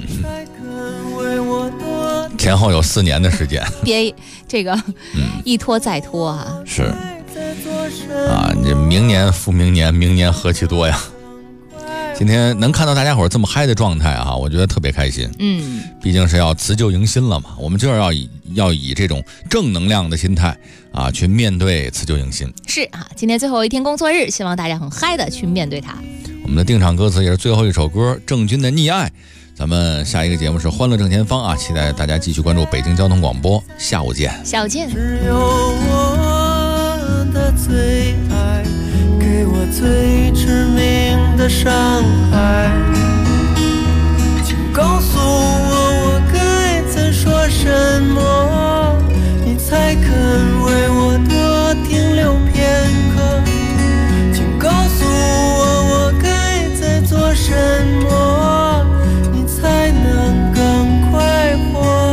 前后有4年的时间， 别这个一拖再拖啊！ 是你明年复明年，明年何其多呀！今天能看到大家伙这么嗨的状态我觉得特别开心。毕竟是要辞旧迎新了嘛，我们就是要以这种正能量的心态去面对辞旧迎新。 是今天最后一天工作日，希望大家很嗨的去面对它。 我们的定场歌词也是最后一首歌，郑钧的《溺爱》。咱们下一个节目是欢乐正前方期待大家继续关注北京交通广播，下午见。 只有我的最爱，给我最致命的伤害，请告诉我该怎说什么，你才肯为我多停留片刻，请告诉我该再做什么，你才能更快活。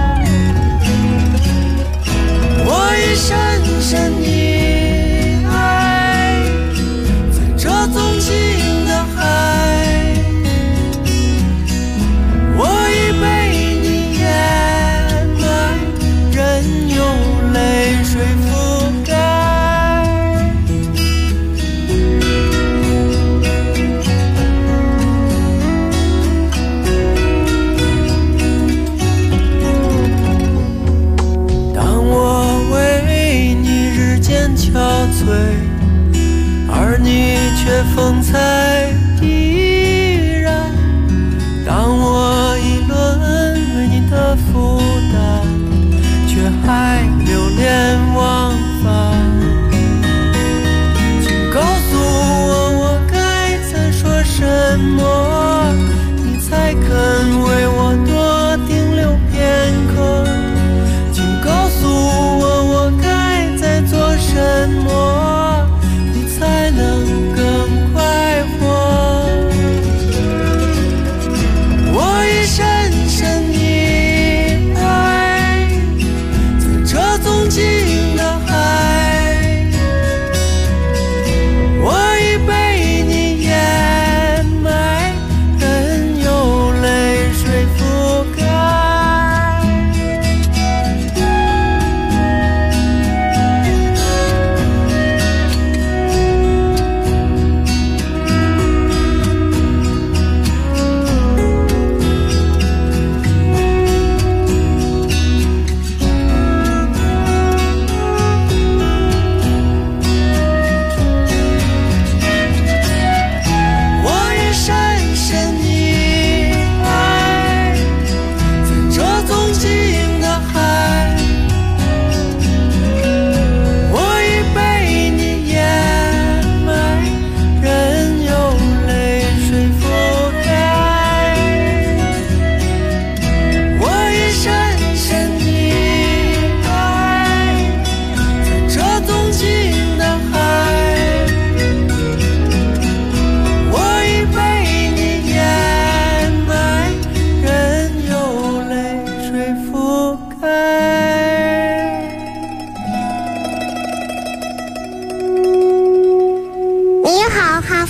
我已深深溺爱在这纵情的海，我已被你掩埋，任由泪水覆盖。当我为你日渐憔悴，而你却风采依然，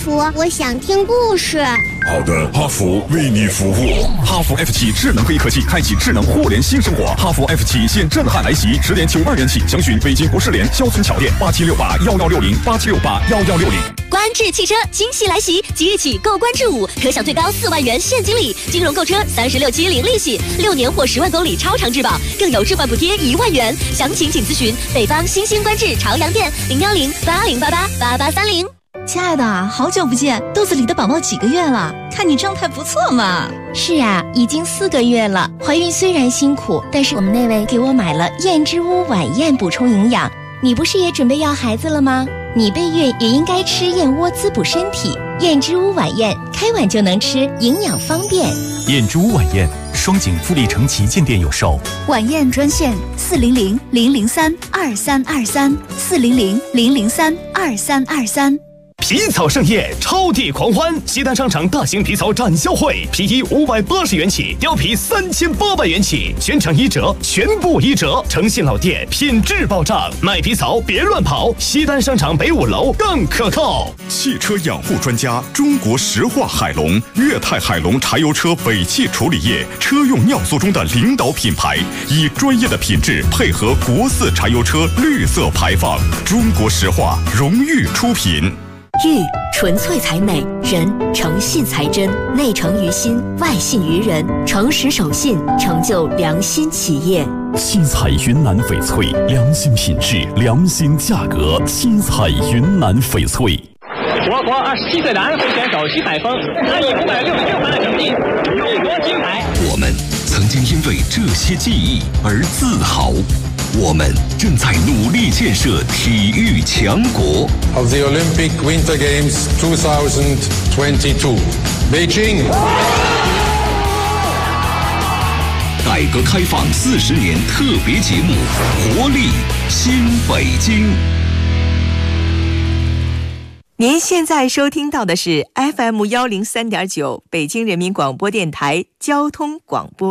福，我想听故事。 好的，哈弗为你服务。 哈弗 F7 智能会议科技，开启智能互联新生活。哈弗 F7现震撼来袭，10点92元起，详询北京国士联肖村桥店8768116087681160。 观致汽车惊喜来袭，即日起购观致5可享最高4万元现金礼，金融购车36期零利息，6年或10万公里超长质保，更有置换补贴1万元。详情请咨询北方新兴观致朝阳店01080888830。 亲爱的，好久不见，肚子里的宝宝几个月了？看你状态不错嘛。 是啊，已经4个月了。怀孕虽然辛苦，但是我们那位给我买了燕之屋晚宴补充营养。你不是也准备要孩子了吗？你备孕也应该吃燕窝滋补身体。燕之屋晚宴，开碗就能吃，营养方便。 燕之屋晚宴，双井富力城旗舰店有售。 晚宴专线400-003-2323，400-003-2323。 皮草盛宴，超地狂欢！西单商场大型皮草展销会，皮衣580元起，貂皮3800元起，全场1折，全部1折。诚信老店，品质保障，买皮草别乱跑。西单商场北5楼更可靠。 汽车养护专家，中国石化海龙、粤泰海龙柴油车尾气处理液车用尿素中的领导品牌，以专业的品质配合国4柴油车绿色排放。中国石化荣誉出品。 玉纯粹才美，人诚信才真，内诚于心，外信于人，诚实守信，成就良心企业。 七彩云南翡翠，良心品质，良心价格。七彩云南翡翠。 我国27岁男会选手徐海峰，他以566分的成绩勇夺金牌。 我们曾经因为这些记忆而自豪。我们正在努力建设体育强国。 Of the Olympic Winter Games 2022, Beijing. 改革开放40年特别节目，活力新北京。 您现在收听到的是 FM103.9北京人民广播电台交通广播。